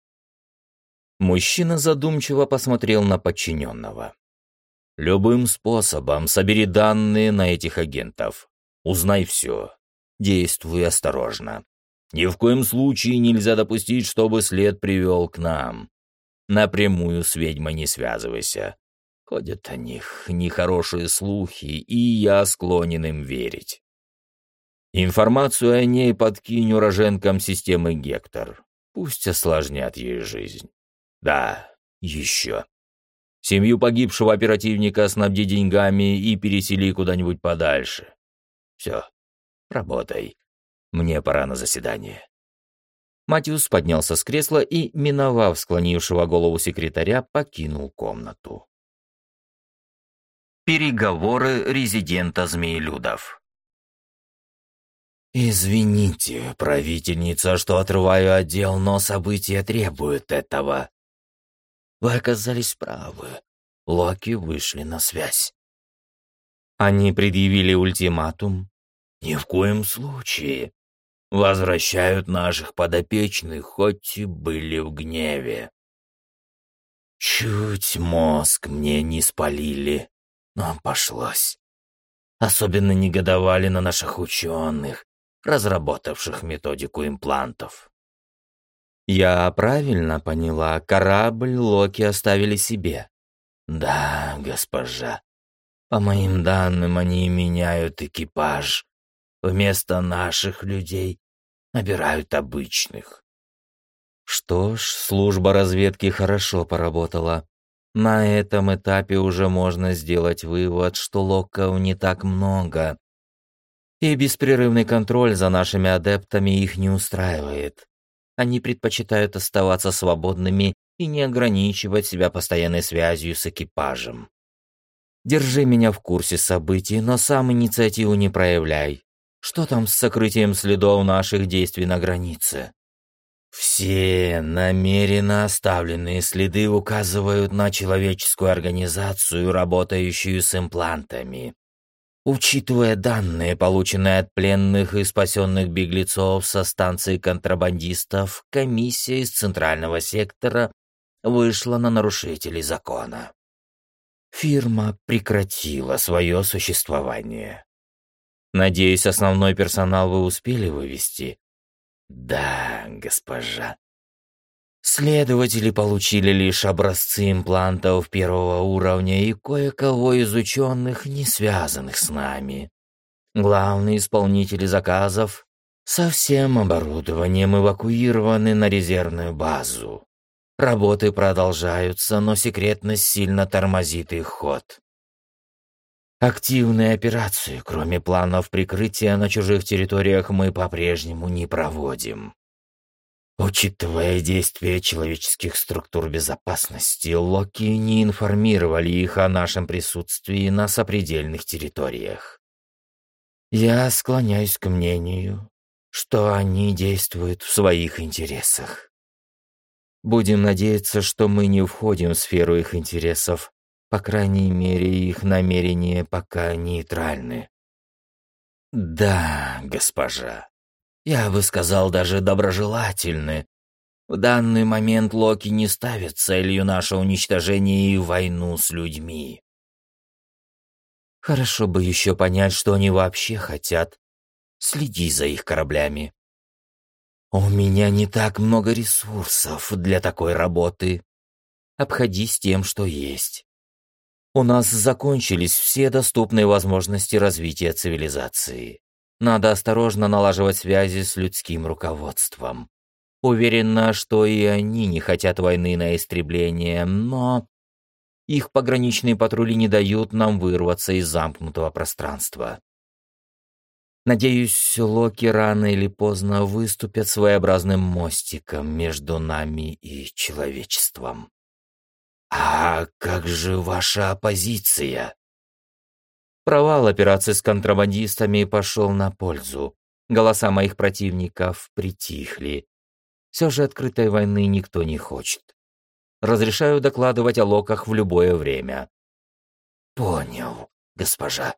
Мужчина задумчиво посмотрел на подчиненного. Любым способом собери данные на этих агентов. Узнай все. Действуй осторожно. Ни в коем случае нельзя допустить, чтобы след привел к нам. Напрямую с ведьмой не связывайся. Ходят о них нехорошие слухи, и я склонен им верить. Информацию о ней подкинь уроженкам системы Гектор. Пусть осложнят ей жизнь. Да, еще. Семью погибшего оперативника снабди деньгами и пересели куда-нибудь подальше. Все, работай. Мне пора на заседание. Матиус поднялся с кресла и, миновав склонившего голову секретаря, покинул комнату. Переговоры резидента Змеелюдов. «Извините, правительница, что отрываю отдел, но события требуют этого. Вы оказались правы. Локи вышли на связь». Они предъявили ультиматум. «Ни в коем случае. Возвращают наших подопечных, хоть и были в гневе». Чуть мозг мне не спалили, но обошлось. Особенно негодовали на наших ученых, разработавших методику имплантов. Я правильно поняла, корабль Локи оставили себе? Да, госпожа. По моим данным, они меняют экипаж. Вместо наших людей набирают обычных. Что ж, служба разведки хорошо поработала. На этом этапе уже можно сделать вывод, что локов не так много. И беспрерывный контроль за нашими адептами их не устраивает. Они предпочитают оставаться свободными и не ограничивать себя постоянной связью с экипажем. Держи меня в курсе событий, но сам инициативу не проявляй. Что там с сокрытием следов наших действий на границе? Все намеренно оставленные следы указывают на человеческую организацию, работающую с имплантами. Учитывая данные, полученные от пленных и спасенных беглецов со станции контрабандистов, комиссия из Центрального сектора вышла на нарушителей закона. Фирма прекратила свое существование. Надеюсь, основной персонал вы успели вывести? Да, госпожа. Следователи получили лишь образцы имплантов первого уровня и кое-кого из ученых, не связанных с нами. Главные исполнители заказов со всем оборудованием эвакуированы на резервную базу. Работы продолжаются, но секретность сильно тормозит их ход. Активные операции, кроме планов прикрытия на чужих территориях, мы по-прежнему не проводим. Учитывая действия человеческих структур безопасности, Локи не информировали их о нашем присутствии на сопредельных территориях. Я склоняюсь к мнению, что они действуют в своих интересах. Будем надеяться, что мы не входим в сферу их интересов. По крайней мере, их намерения пока нейтральны. Да, госпожа. Я бы сказал, даже доброжелательны. В данный момент Локи не ставит целью наше уничтожение и войну с людьми. Хорошо бы еще понять, что они вообще хотят. Следи за их кораблями. У меня не так много ресурсов для такой работы. Обходись тем, что есть. У нас закончились все доступные возможности развития цивилизации. Надо осторожно налаживать связи с людским руководством. Уверена, что и они не хотят войны на истребление, но их пограничные патрули не дают нам вырваться из замкнутого пространства. Надеюсь, Локи рано или поздно выступят своеобразным мостиком между нами и человечеством. А как же ваша оппозиция? Провал операции с контрабандистами пошел на пользу. Голоса моих противников притихли. Все же открытой войны никто не хочет. Разрешаю докладывать о Локах в любое время. Понял, госпожа.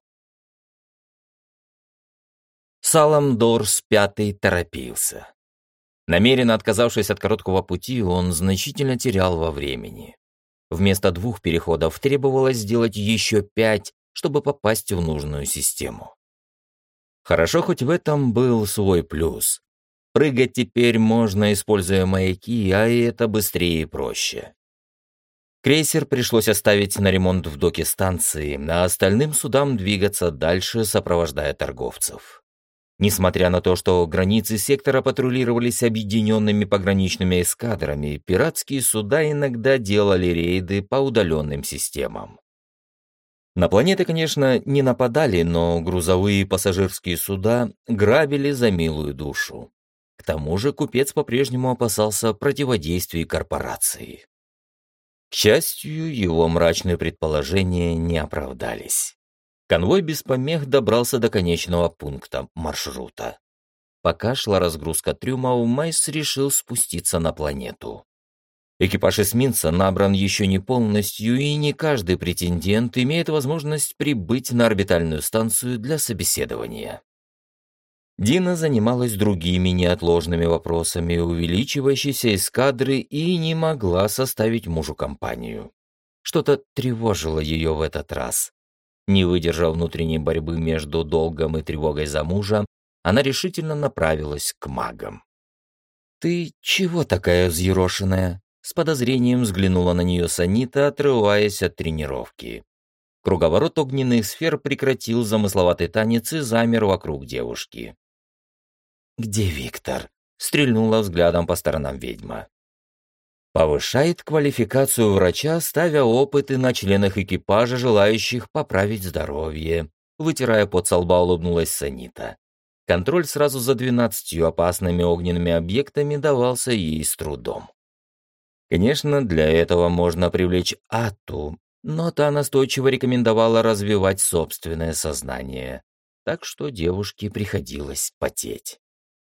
Саламдорс Пятый торопился. Намеренно отказавшись от короткого пути, он значительно терял во времени. Вместо 2 переходов требовалось сделать еще 5, чтобы попасть в нужную систему. Хорошо, хоть в этом был свой плюс. Прыгать теперь можно, используя маяки, а это быстрее и проще. Крейсер пришлось оставить на ремонт в доке станции, а остальным судам двигаться дальше, сопровождая торговцев. Несмотря на то, что границы сектора патрулировались объединенными пограничными эскадрами, пиратские суда иногда делали рейды по удаленным системам. На планеты, конечно, не нападали, но грузовые и пассажирские суда грабили за милую душу. К тому же купец по-прежнему опасался противодействий корпорации. К счастью, его мрачные предположения не оправдались. Конвой без помех добрался до конечного пункта маршрута. Пока шла разгрузка трюмов, Майс решил спуститься на планету. Экипаж эсминца набран еще не полностью, и не каждый претендент имеет возможность прибыть на орбитальную станцию для собеседования. Дина занималась другими неотложными вопросами увеличивающейся эскадры и не могла составить мужу компанию. Что-то тревожило ее в этот раз. Не выдержав внутренней борьбы между долгом и тревогой за мужа, она решительно направилась к магам. «Ты чего такая взъерошенная?» С подозрением взглянула на нее Санита, отрываясь от тренировки. Круговорот огненных сфер прекратил замысловатый танец и замер вокруг девушки. «Где Виктор?» — стрельнула взглядом по сторонам ведьма. Повышает квалификацию врача, ставя опыты на членах экипажа, желающих поправить здоровье. Вытирая пот со лба, улыбнулась Санита. Контроль сразу за 12 опасными огненными объектами давался ей с трудом. Конечно, для этого можно привлечь Ату, но та настойчиво рекомендовала развивать собственное сознание, так что девушке приходилось потеть.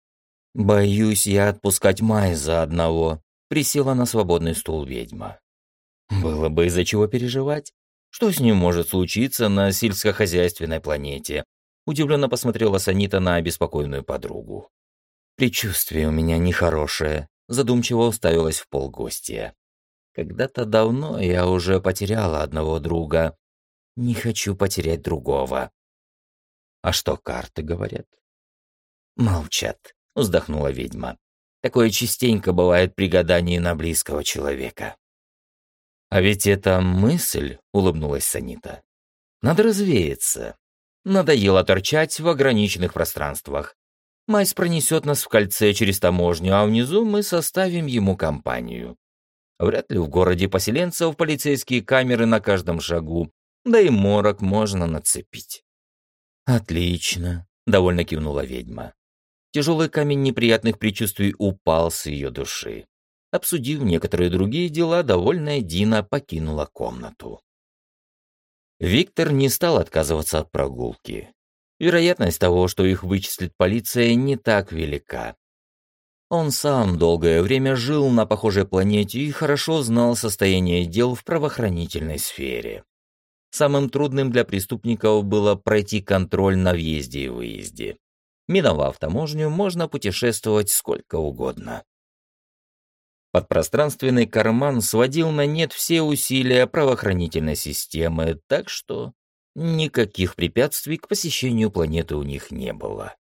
«Боюсь я отпускать Майза одного», — присела на свободный стул ведьма. «Было бы из-за чего переживать. Что с ним может случиться на сельскохозяйственной планете?» Удивленно посмотрела Санита на обеспокоенную подругу. «Предчувствие у меня нехорошее», — задумчиво уставилась в пол гостья. «Когда-то давно я уже потеряла одного друга. Не хочу потерять другого». «А что карты говорят?» «Молчат», — вздохнула ведьма. «Такое частенько бывает при гадании на близкого человека». «А ведь это мысль», — улыбнулась Санита. «Надо развеяться. Надоело торчать в ограниченных пространствах. Майс пронесет нас в кольце через таможню, а внизу мы составим ему компанию. Вряд ли в городе поселенцев полицейские камеры на каждом шагу, да и морок можно нацепить». «Отлично», — довольно кивнула ведьма. Тяжелый камень неприятных предчувствий упал с ее души. Обсудив некоторые другие дела, довольная Дина покинула комнату. Виктор не стал отказываться от прогулки. Вероятность того, что их вычислит полиция, не так велика. Он сам долгое время жил на похожей планете и хорошо знал состояние дел в правоохранительной сфере. Самым трудным для преступников было пройти контроль на въезде и выезде. Миновав таможню, можно путешествовать сколько угодно. Подпространственный карман сводил на нет все усилия правоохранительной системы, так что никаких препятствий к посещению планеты у них не было.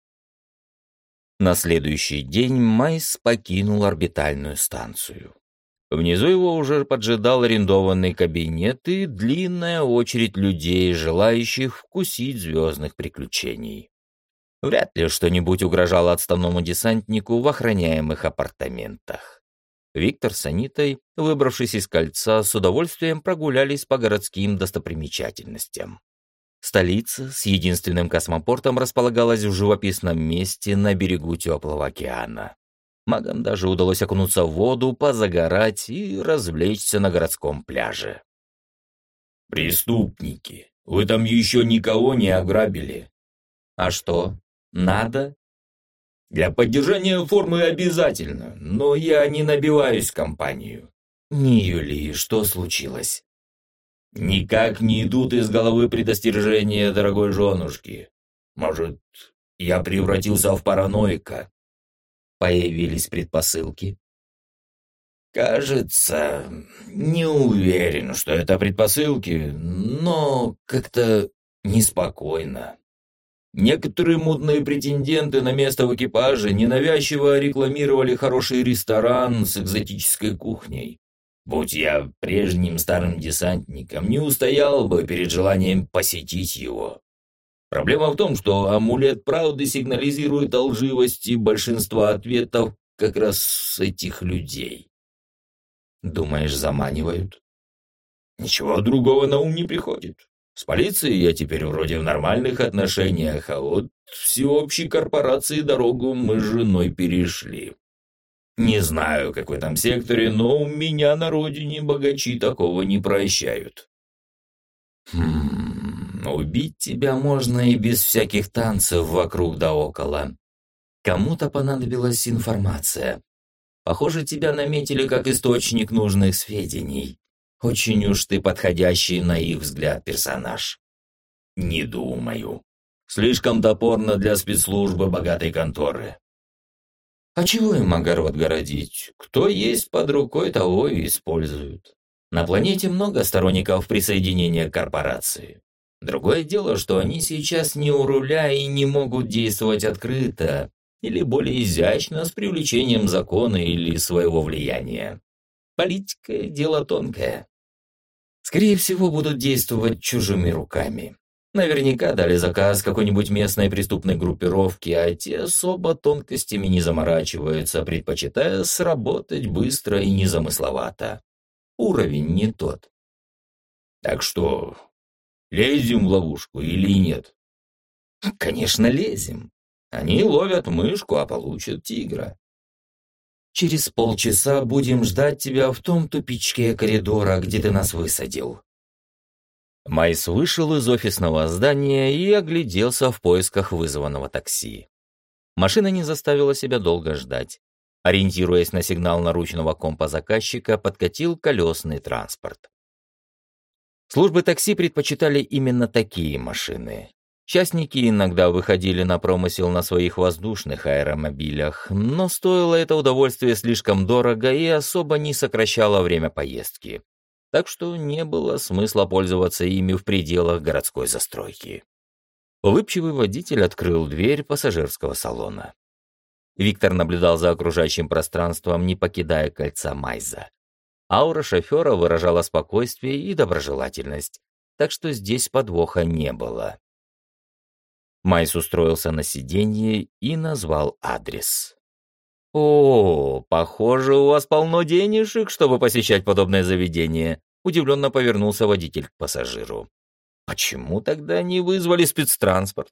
На следующий день Майс покинул орбитальную станцию. Внизу его уже поджидал арендованный кабинет и длинная очередь людей, желающих вкусить звездных приключений. Вряд ли что-нибудь угрожало отставному десантнику в охраняемых апартаментах. Виктор с Анитой, выбравшись из кольца, с удовольствием прогулялись по городским достопримечательностям. Столица с единственным космопортом располагалась в живописном месте на берегу теплого океана. Магам даже удалось окунуться в воду, позагорать и развлечься на городском пляже. «Преступники, вы там еще никого не ограбили?» «А что, надо?» «Для поддержания формы обязательно, но я не набиваюсь в компанию». «Не Юли, что случилось?» «Никак не идут из головы предостережения дорогой женушки. Может, я превратился в параноика?» Появились предпосылки. «Кажется, не уверен, что это предпосылки, но как-то неспокойно. Некоторые мутные претенденты на место в экипаже ненавязчиво рекламировали хороший ресторан с экзотической кухней. Будь я прежним старым десантником, не устоял бы перед желанием посетить его. Проблема в том, что амулет правды сигнализирует о лживости большинства ответов как раз с этих людей». «Думаешь, заманивают?» «Ничего другого на ум не приходит. С полицией я теперь вроде в нормальных отношениях, а вот всеобщей корпорации дорогу мы с женой перешли. Не знаю, как в этом секторе, но у меня на родине богачи такого не прощают». Убить тебя можно и без всяких танцев вокруг да около. Кому-то понадобилась информация. Похоже, тебя наметили как источник нужных сведений. Очень уж ты подходящий на их взгляд персонаж». «Не думаю. Слишком топорно для спецслужбы богатой конторы. А чего им огород городить? Кто есть под рукой, того и используют. На планете много сторонников присоединения к корпорации. Другое дело, что они сейчас не у руля и не могут действовать открыто или более изящно с привлечением закона или своего влияния. Политика – дело тонкое. Скорее всего, будут действовать чужими руками. Наверняка дали заказ какой-нибудь местной преступной группировке, а те особо тонкостями не заморачиваются, предпочитая сработать быстро и незамысловато. Уровень не тот. Так что, лезем в ловушку или нет? Конечно, лезем. Они ловят мышку, а получат тигра. Через полчаса будем ждать тебя в том тупичке коридора, где ты нас высадил. Майс вышел из офисного здания и огляделся в поисках вызванного такси. Машина не заставила себя долго ждать. Ориентируясь на сигнал наручного компа заказчика, подкатил колесный транспорт. Службы такси предпочитали именно такие машины. Частники иногда выходили на промысел на своих воздушных аэромобилях, но стоило это удовольствие слишком дорого и особо не сокращало время поездки. Так что не было смысла пользоваться ими в пределах городской застройки. Улыбчивый водитель открыл дверь пассажирского салона. Виктор наблюдал за окружающим пространством, не покидая кольца Майза. Аура шофера выражала спокойствие и доброжелательность, так что здесь подвоха не было. Майс устроился на сиденье и назвал адрес. «О, похоже, у вас полно денежек, чтобы посещать подобное заведение», — удивленно повернулся водитель к пассажиру. «Почему тогда не вызвали спецтранспорт?»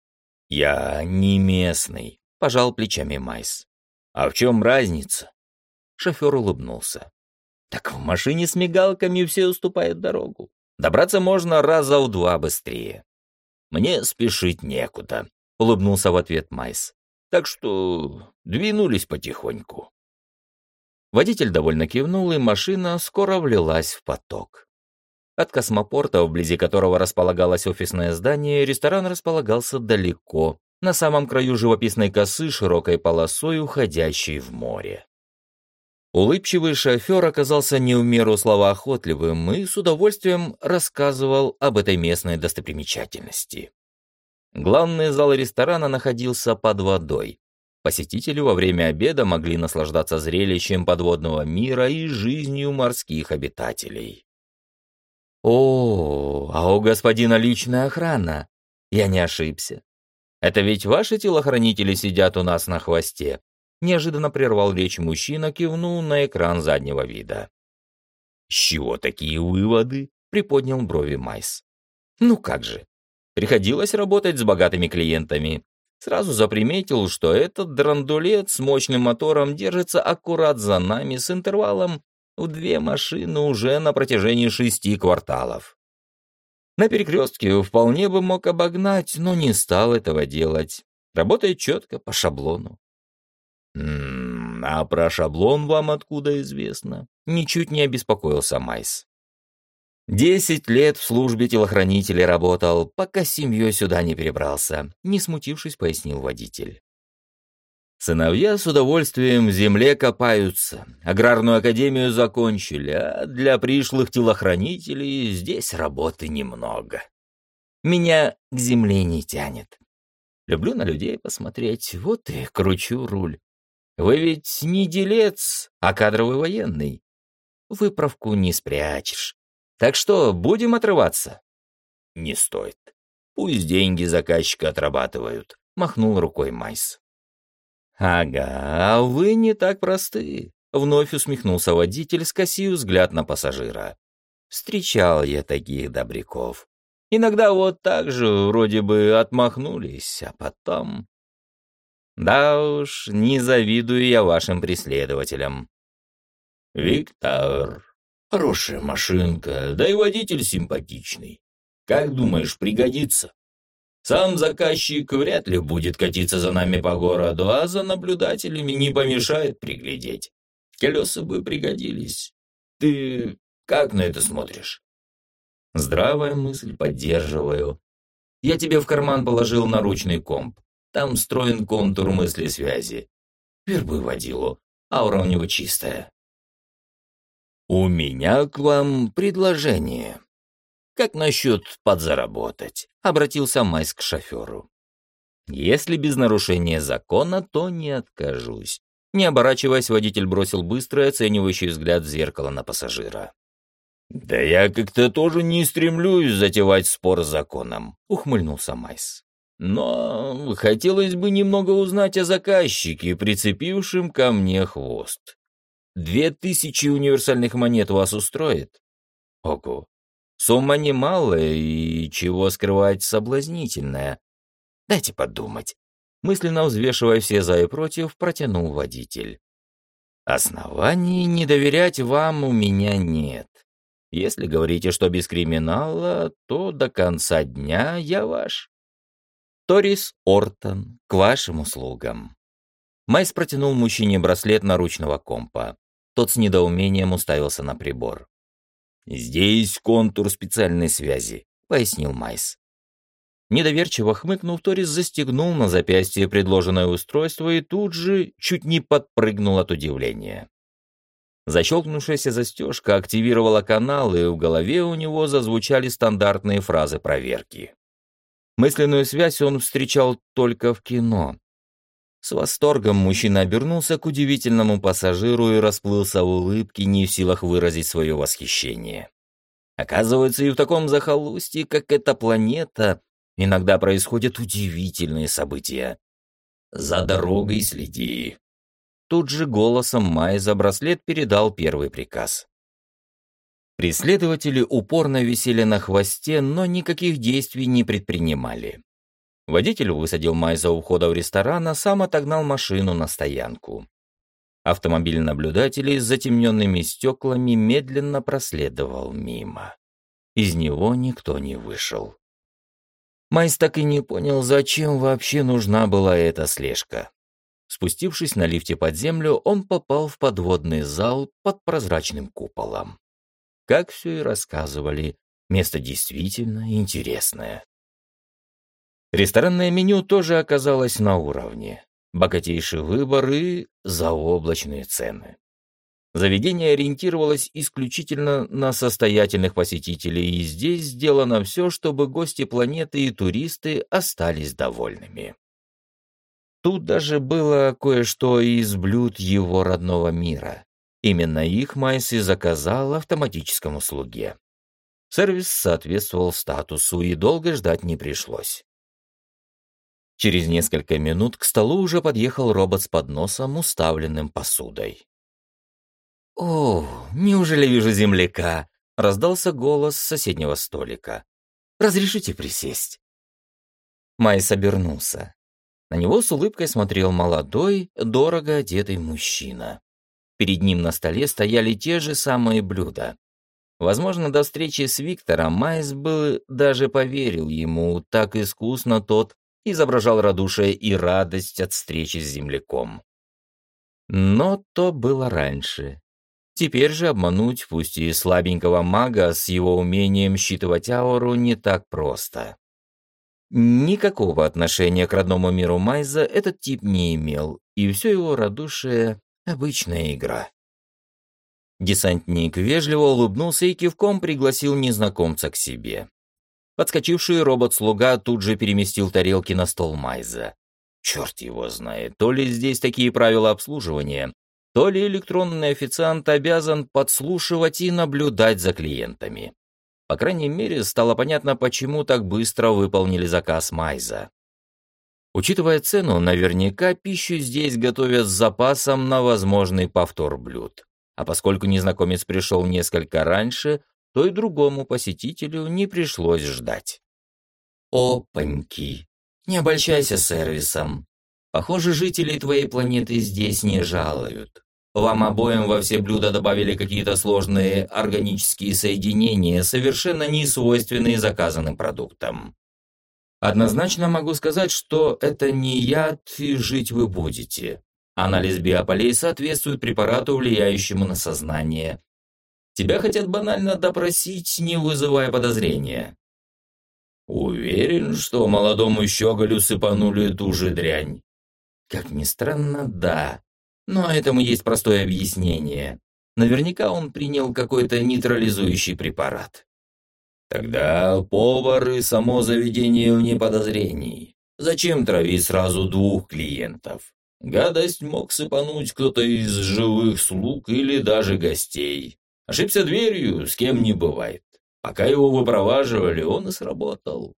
«Я не местный», — пожал плечами Майс. «А в чем разница?» Шофер улыбнулся. «Так в машине с мигалками все уступают дорогу. Добраться можно раза в 2 быстрее». «Мне спешить некуда», — улыбнулся в ответ Майс. «Так что двинулись потихоньку». Водитель довольно кивнул, и машина скоро влилась в поток. От космопорта, вблизи которого располагалось офисное здание, ресторан располагался далеко, на самом краю живописной косы, широкой полосой, уходящей в море. Улыбчивый шофер оказался не в меру словоохотливым и с удовольствием рассказывал об этой местной достопримечательности. Главный зал ресторана находился под водой. Посетители во время обеда могли наслаждаться зрелищем подводного мира и жизнью морских обитателей. «О, а у господина личная охрана. Я не ошибся. Это ведь ваши телохранители сидят у нас на хвосте?» Неожиданно прервал речь мужчина, кивнул на экран заднего вида. «С чего такие выводы?» — приподнял брови Майс. «Ну как же. Приходилось работать с богатыми клиентами. Сразу заприметил, что этот драндулет с мощным мотором держится аккурат за нами с интервалом в 2 машины уже на протяжении 6 кварталов. На перекрестке вполне бы мог обогнать, но не стал этого делать. Работает четко, по шаблону». «А про шаблон вам откуда известно?» Ничуть не обеспокоился Майс. 10 лет в службе телохранителей работал, пока с семьей сюда не перебрался», не смутившись, пояснил водитель. «Сыновья с удовольствием в земле копаются, аграрную академию закончили, а для пришлых телохранителей здесь работы немного. Меня к земле не тянет. Люблю на людей посмотреть, вот и кручу руль. Вы ведь не делец, а кадровый военный. Выправку не спрячешь. Так что, будем отрываться?» «Не стоит. Пусть деньги заказчика отрабатывают», — махнул рукой Майс. «Ага, вы не так просты», — вновь усмехнулся водитель, скосив взгляд на пассажира. «Встречал я таких добряков. Иногда вот так же вроде бы отмахнулись, а потом...» «Да уж, не завидую я вашим преследователям». «Виктор, хорошая машинка, да и водитель симпатичный. Как думаешь, пригодится? Сам заказчик вряд ли будет катиться за нами по городу, а за наблюдателями не помешает приглядеть. Колеса бы пригодились. Ты как на это смотришь?» «Здравая мысль, поддерживаю. Я тебе в карман положил наручный комп. Там встроен контур мысли связи. Вербуй водилу. Аура у него чистая. У меня к вам предложение. Как насчет подзаработать? Обратился Майс к шоферу. Если без нарушения закона, то не откажусь. Не оборачиваясь, водитель бросил быстрый оценивающий взгляд в зеркало на пассажира. «Да я как-то тоже не стремлюсь затевать спор с законом», — ухмыльнулся Майс. «Но хотелось бы немного узнать о заказчике, прицепившем ко мне хвост. 2000 универсальных монет вас устроит?» «Ого, сумма немалая и, чего скрывать, соблазнительная. Дайте подумать». Мысленно взвешивая все за и против, протянул водитель. «Оснований не доверять вам у меня нет. Если говорите, что без криминала, то до конца дня я ваш. Торис Ортон, к вашим услугам». Майс протянул мужчине браслет наручного компа. Тот с недоумением уставился на прибор. «Здесь контур специальной связи», — пояснил Майс. Недоверчиво хмыкнув, Торис застегнул на запястье предложенное устройство и тут же чуть не подпрыгнул от удивления. Защелкнувшаяся застежка активировала канал, и в голове у него зазвучали стандартные фразы проверки. Мысленную связь он встречал только в кино. С восторгом мужчина обернулся к удивительному пассажиру и расплылся в улыбке, не в силах выразить свое восхищение. Оказывается, и в таком захолустье, как эта планета, иногда происходят удивительные события. «За дорогой следи». Тут же голосом Майза браслет передал первый приказ. Преследователи упорно висели на хвосте, но никаких действий не предпринимали. Водитель высадил Майза у входа в ресторан, а сам отогнал машину на стоянку. Автомобиль наблюдателей с затемненными стеклами медленно проследовал мимо. Из него никто не вышел. Майс так и не понял, зачем вообще нужна была эта слежка. Спустившись на лифте под землю, он попал в подводный зал под прозрачным куполом. Как все и рассказывали, место действительно интересное. Ресторанное меню тоже оказалось на уровне. Богатейший выбор и заоблачные цены. Заведение ориентировалось исключительно на состоятельных посетителей, и здесь сделано все, чтобы гости планеты и туристы остались довольными. Тут даже было кое-что из блюд его родного мира. Именно их Майс и заказал автоматическому слуге. Сервис соответствовал статусу, и долго ждать не пришлось. Через несколько минут к столу уже подъехал робот с подносом, уставленным посудой. «О, неужели вижу земляка?» — раздался голос с соседнего столика. «Разрешите присесть?» Майс обернулся. На него с улыбкой смотрел молодой, дорого одетый мужчина. Перед ним на столе стояли те же самые блюда. Возможно, до встречи с Виктором Майс бы даже поверил ему, так искусно тот изображал радушие и радость от встречи с земляком. Но то было раньше. Теперь же обмануть, пусть и слабенького мага с его умением считывать ауру, не так просто. Никакого отношения к родному миру Майза этот тип не имел, и все его радушие — обычная игра. Десантник вежливо улыбнулся и кивком пригласил незнакомца к себе. Подскочивший робот-слуга тут же переместил тарелки на стол Майза. Черт его знает, то ли здесь такие правила обслуживания, то ли электронный официант обязан подслушивать и наблюдать за клиентами. По крайней мере, стало понятно, почему так быстро выполнили заказ Майза. Учитывая цену, наверняка пищу здесь готовят с запасом на возможный повтор блюд. А поскольку незнакомец пришел несколько раньше, то и другому посетителю не пришлось ждать. «Опаньки! Не обольщайся сервисом. Похоже, жители твоей планеты здесь не жалуют. Вам обоим во все блюда добавили какие-то сложные органические соединения, совершенно не свойственные заказанным продуктам. Однозначно могу сказать, что это не яд, и жить вы будете. Анализ биополей соответствует препарату, влияющему на сознание. Тебя хотят банально допросить, не вызывая подозрения». Уверен, что молодому щеголю сыпанули ту же дрянь. Как ни странно, да. Но этому есть простое объяснение. Наверняка он принял какой-то нейтрализующий препарат. Тогда повар и само заведение вне подозрений. Зачем травить сразу двух клиентов? Гадость мог сыпануть кто-то из живых слуг или даже гостей. Ошибся дверью, с кем не бывает. Пока его выпроваживали, он и сработал.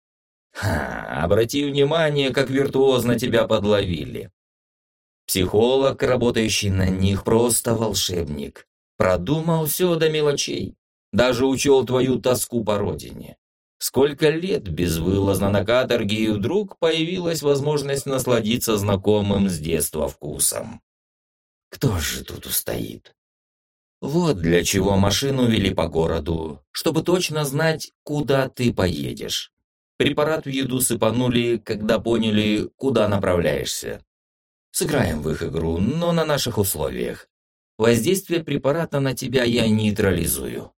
Обрати внимание, как виртуозно тебя подловили. Психолог, работающий на них, просто волшебник. Продумал все до мелочей. Даже учел твою тоску по родине. Сколько лет безвылазно на каторге, и вдруг появилась возможность насладиться знакомым с детства вкусом. Кто же тут устоит? Вот для чего машину вели по городу, чтобы точно знать, куда ты поедешь. Препарат в еду сыпанули, когда поняли, куда направляешься. Сыграем в их игру, но на наших условиях. Воздействие препарата на тебя я нейтрализую.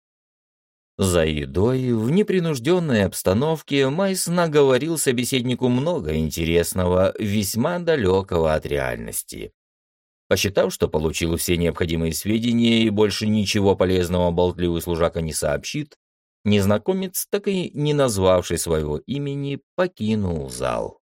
За едой, в непринужденной обстановке, Майс наговорил собеседнику много интересного, весьма далекого от реальности. Посчитав, что получил все необходимые сведения и больше ничего полезного болтливый служака не сообщит, незнакомец, так и не назвавший своего имени, покинул зал.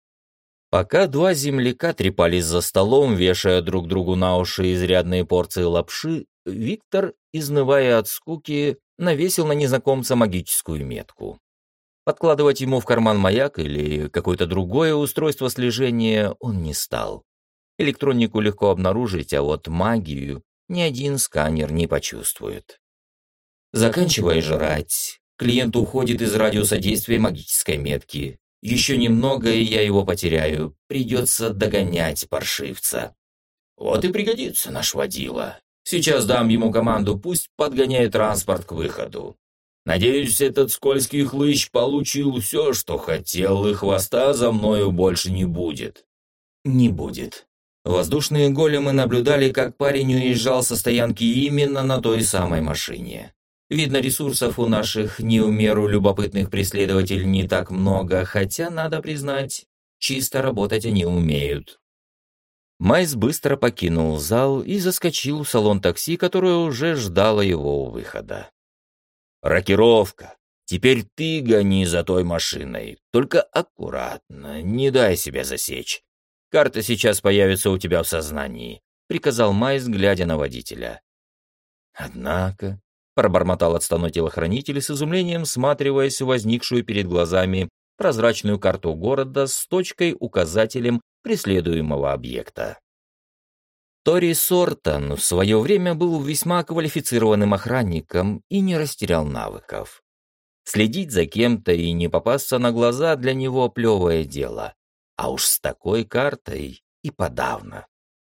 Пока два земляка трепались за столом, вешая друг другу на уши изрядные порции лапши, Виктор, изнывая от скуки, навесил на незнакомца магическую метку. Подкладывать ему в карман маяк или какое-то другое устройство слежения он не стал. Электронику легко обнаружить, а вот магию ни один сканер не почувствует. Заканчивай жрать. Клиент уходит из радиуса действия магической метки. Еще немного, и я его потеряю. Придется догонять паршивца. Вот и пригодится наш водила. Сейчас дам ему команду, пусть подгоняет транспорт к выходу. Надеюсь, этот скользкий хлыщ получил все, что хотел, и хвоста за мною больше не будет. Не будет. Воздушные големы наблюдали, как парень уезжал со стоянки именно на той самой машине. Видно, ресурсов у наших не в меру любопытных преследователей не так много, хотя, надо признать, чисто работать они умеют. Майс быстро покинул зал и заскочил в салон такси, которое уже ждало его у выхода. «Рокировка! Теперь ты гони за той машиной, только аккуратно, не дай себя засечь. Карта сейчас появится у тебя в сознании», — приказал Майс, глядя на водителя. «Однако», — пробормотал отставной телохранитель с изумлением, всматриваясь в возникшую перед глазами прозрачную карту города с точкой-указателем преследуемого объекта. Тори Сортон в свое время был весьма квалифицированным охранником и не растерял навыков. Следить за кем-то и не попасться на глаза для него плевое дело, а уж с такой картой и подавно.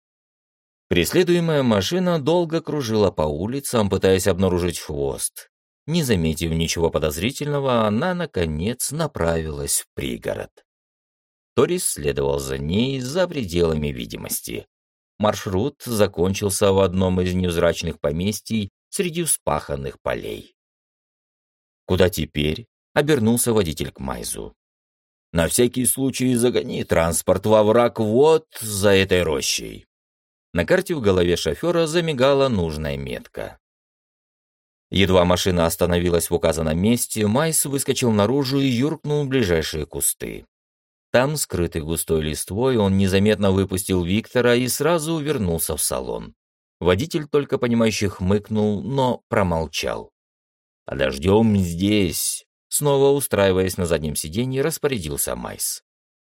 Преследуемая машина долго кружила по улицам, пытаясь обнаружить хвост. Не заметив ничего подозрительного, она, наконец, направилась в пригород. Торис следовал за ней за пределами видимости. Маршрут закончился в одном из невзрачных поместий среди вспаханных полей. «Куда теперь?» — обернулся водитель к Майзу. «На всякий случай загони транспорт во враг вот за этой рощей». На карте в голове шофера замигала нужная метка. Едва машина остановилась в указанном месте, Майс выскочил наружу и юркнул в ближайшие кусты. Там, скрытый густой листвой, он незаметно выпустил Виктора и сразу вернулся в салон. Водитель только понимающе хмыкнул, но промолчал. «Подождем здесь», — снова устраиваясь на заднем сиденье, распорядился Майс.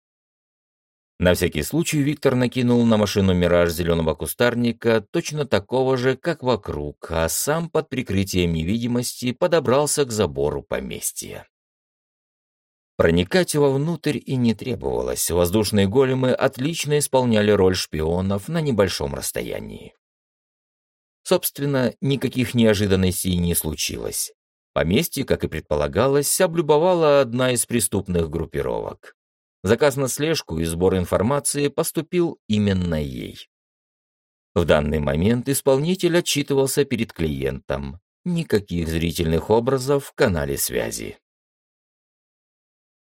На всякий случай Виктор накинул на машину мираж зеленого кустарника, точно такого же, как вокруг, а сам под прикрытием невидимости подобрался к забору поместья. Проникать вовнутрь и не требовалось, воздушные големы отлично исполняли роль шпионов на небольшом расстоянии. Собственно, никаких неожиданностей не случилось. Поместье, как и предполагалось, облюбовала одна из преступных группировок. Заказ на слежку и сбор информации поступил именно ей. В данный момент исполнитель отчитывался перед клиентом. Никаких зрительных образов в канале связи.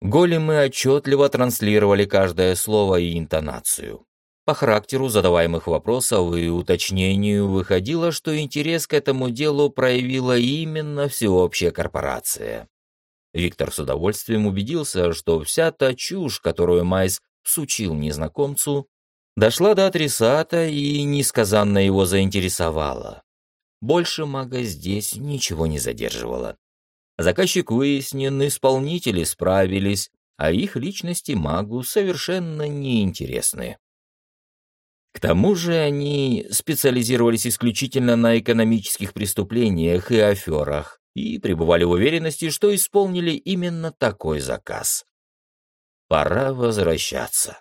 Големы отчетливо транслировали каждое слово и интонацию. По характеру задаваемых вопросов и уточнению выходило, что интерес к этому делу проявила именно всеобщая корпорация. Виктор с удовольствием убедился, что вся та чушь, которую Майс всучил незнакомцу, дошла до адресата и несказанно его заинтересовала. Больше мага здесь ничего не задерживало. Заказчик выяснен, исполнители справились, а их личности магу совершенно неинтересны. К тому же они специализировались исключительно на экономических преступлениях и аферах и пребывали в уверенности, что исполнили именно такой заказ. Пора возвращаться.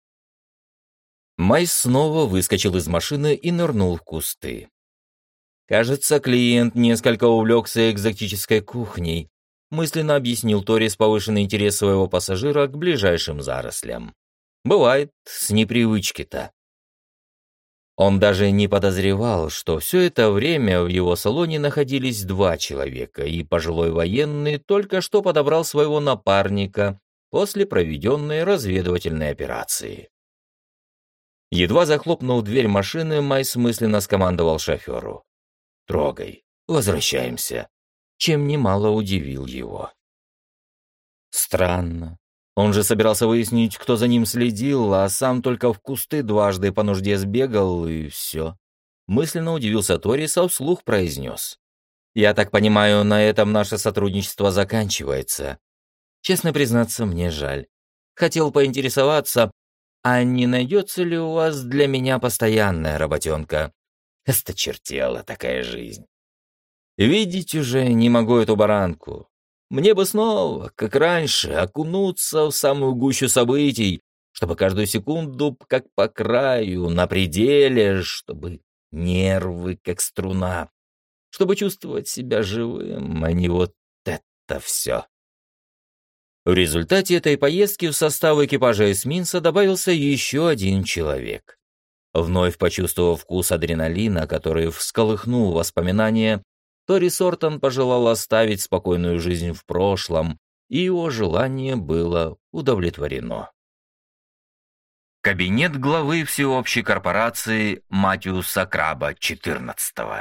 Майс снова выскочил из машины и нырнул в кусты. Кажется, клиент несколько увлекся экзотической кухней, мысленно объяснил Тори с повышенный интерес своего пассажира к ближайшим зарослям. Бывает, с непривычки-то. Он даже не подозревал, что все это время в его салоне находились два человека, и пожилой военный только что подобрал своего напарника после проведенной разведывательной операции. Едва захлопнув дверь машины, Майс мысленно скомандовал шоферу: «Трогай, возвращаемся», чем немало удивил его. Странно. Он же собирался выяснить, кто за ним следил, а сам только в кусты дважды по нужде сбегал, и все. Мысленно удивился Торис, а вслух произнес: «Я так понимаю, на этом наше сотрудничество заканчивается. Честно признаться, мне жаль. Хотел поинтересоваться, а не найдется ли у вас для меня постоянная работенка? Осточертела такая жизнь. Видеть уже не могу эту баранку. Мне бы снова, как раньше, окунуться в самую гущу событий, чтобы каждую секунду, как по краю, на пределе, чтобы нервы, как струна, чтобы чувствовать себя живым, а не вот это все». В результате этой поездки в состав экипажа эсминца добавился еще один человек. Вновь почувствовав вкус адреналина, который всколыхнул воспоминания, Тори Сортон пожелал оставить спокойную жизнь в прошлом, и его желание было удовлетворено. Кабинет главы всеобщей корпорации Матиуса Краба XIV.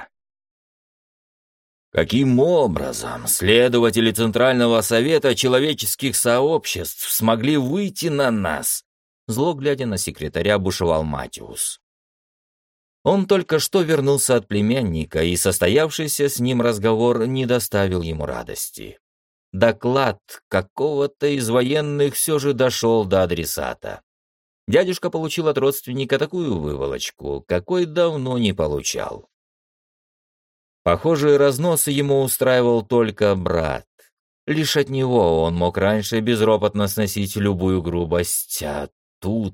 Каким образом следователи Центрального совета человеческих сообществ смогли выйти на нас? Зло глядя на секретаря, бушевал Матиус. Он только что вернулся от племянника, и состоявшийся с ним разговор не доставил ему радости. Доклад какого-то из военных все же дошел до адресата. Дядюшка получил от родственника такую выволочку, какой давно не получал. Похожие разносы ему устраивал только брат. Лишь от него он мог раньше безропотно сносить любую грубость, а тут...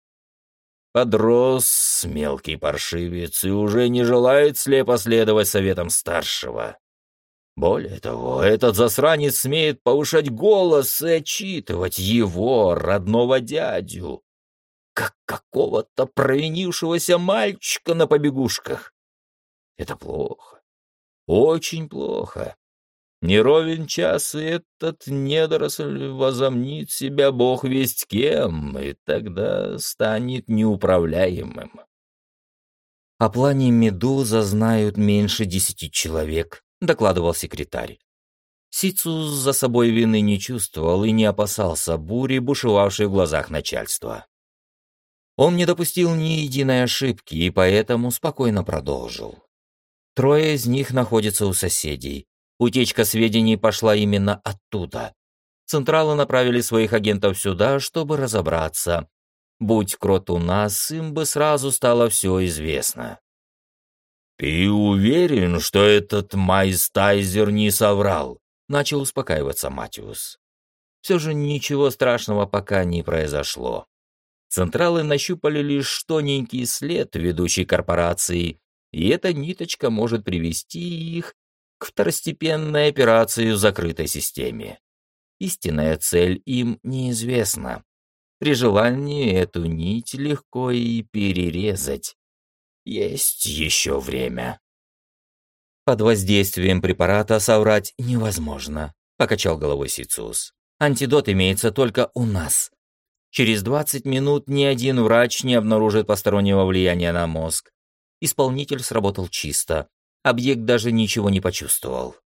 Подрос мелкий паршивец и уже не желает слепо следовать советам старшего. Более того, этот засранец смеет повышать голос и отчитывать его, родного дядю, как какого-то провинившегося мальчика на побегушках. Это плохо, очень плохо. Не ровен час, и этот недоросль возомнит себя бог весть кем, и тогда станет неуправляемым. О плане Медуза знают меньше 10 человек, докладывал секретарь. Сицус за собой вины не чувствовал и не опасался бури, бушевавшей в глазах начальства. Он не допустил ни единой ошибки и поэтому спокойно продолжил. 3 из них находятся у соседей. Утечка сведений пошла именно оттуда. Централы направили своих агентов сюда, чтобы разобраться. Будь Крот у нас, им бы сразу стало все известно. «Ты уверен, что этот Майстайзер не соврал?» — начал успокаиваться Матиус. Все же ничего страшного пока не произошло. Централы нащупали лишь тоненький след ведущей корпорации, и эта ниточка может привести их к второстепенной операции в закрытой системе. Истинная цель им неизвестна. При желании эту нить легко и перерезать. Есть еще время. Под воздействием препарата соврать невозможно, покачал головой Сицус. Антидот имеется только у нас. Через 20 минут ни один врач не обнаружит постороннего влияния на мозг. Исполнитель сработал чисто. Объект даже ничего не почувствовал.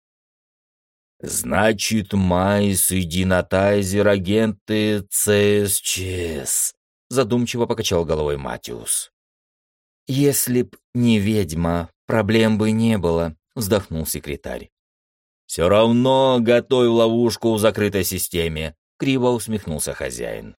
«Значит, Майс и Динатайзер — агенты ЦСЧС», — задумчиво покачал головой Матиус. «Если б не ведьма, проблем бы не было», — вздохнул секретарь. «Все равно готовь ловушку в закрытой системе», — криво усмехнулся хозяин.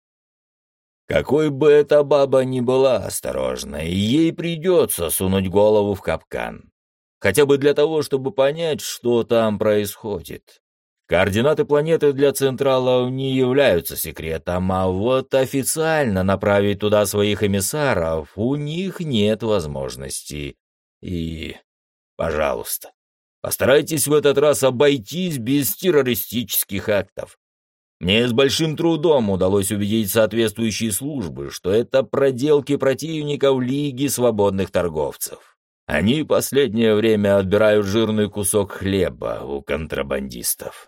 «Какой бы эта баба ни была осторожной, ей придется сунуть голову в капкан. Хотя бы для того, чтобы понять, что там происходит. Координаты планеты для Централов не являются секретом, а вот официально направить туда своих эмиссаров у них нет возможности. И, пожалуйста, постарайтесь в этот раз обойтись без террористических актов. Мне с большим трудом удалось убедить соответствующие службы, что это проделки противников Лиги свободных торговцев. Они последнее время отбирают жирный кусок хлеба у контрабандистов».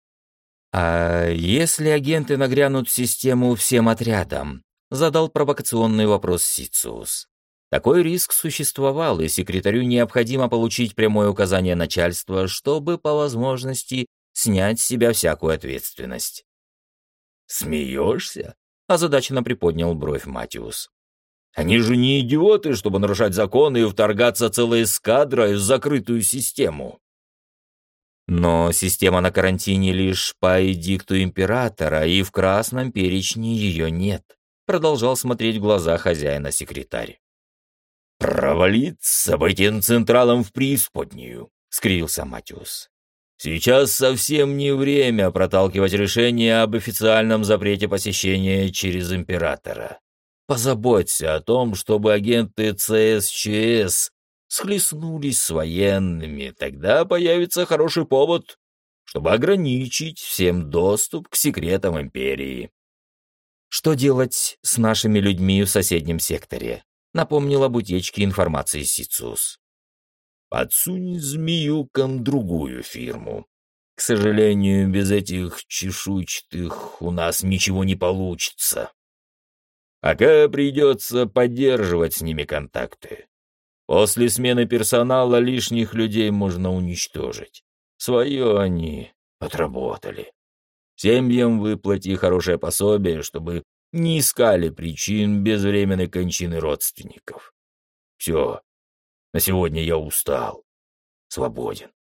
«А если агенты нагрянут в систему всем отрядом?» — задал провокационный вопрос Сициус. Такой риск существовал, и секретарю необходимо получить прямое указание начальства, чтобы, по возможности, снять с себя всякую ответственность. «Смеешься?» — озадаченно приподнял бровь Матиус. «Они же не идиоты, чтобы нарушать законы и вторгаться целой эскадрой в закрытую систему». Но система на карантине лишь по эдикту императора, и в красном перечне ее нет, продолжал смотреть в глаза хозяина секретарь. «Провалиться бы этим централом в преисподнюю», — скривился Матиус. «Сейчас совсем не время проталкивать решение об официальном запрете посещения через императора. Позаботься о том, чтобы агенты ЦСЧС схлестнулись с военными, тогда появится хороший повод, чтобы ограничить всем доступ к секретам империи». «Что делать с нашими людьми в соседнем секторе?» — напомнил об утечке информации Сициус. «Подсунь змеюкам другую фирму. К сожалению, без этих чешуйчатых у нас ничего не получится. Пока придется поддерживать с ними контакты. После смены персонала лишних людей можно уничтожить. Свое они отработали. Семьям выплати хорошее пособие, чтобы не искали причин безвременной кончины родственников. Все, на сегодня я устал. Свободен.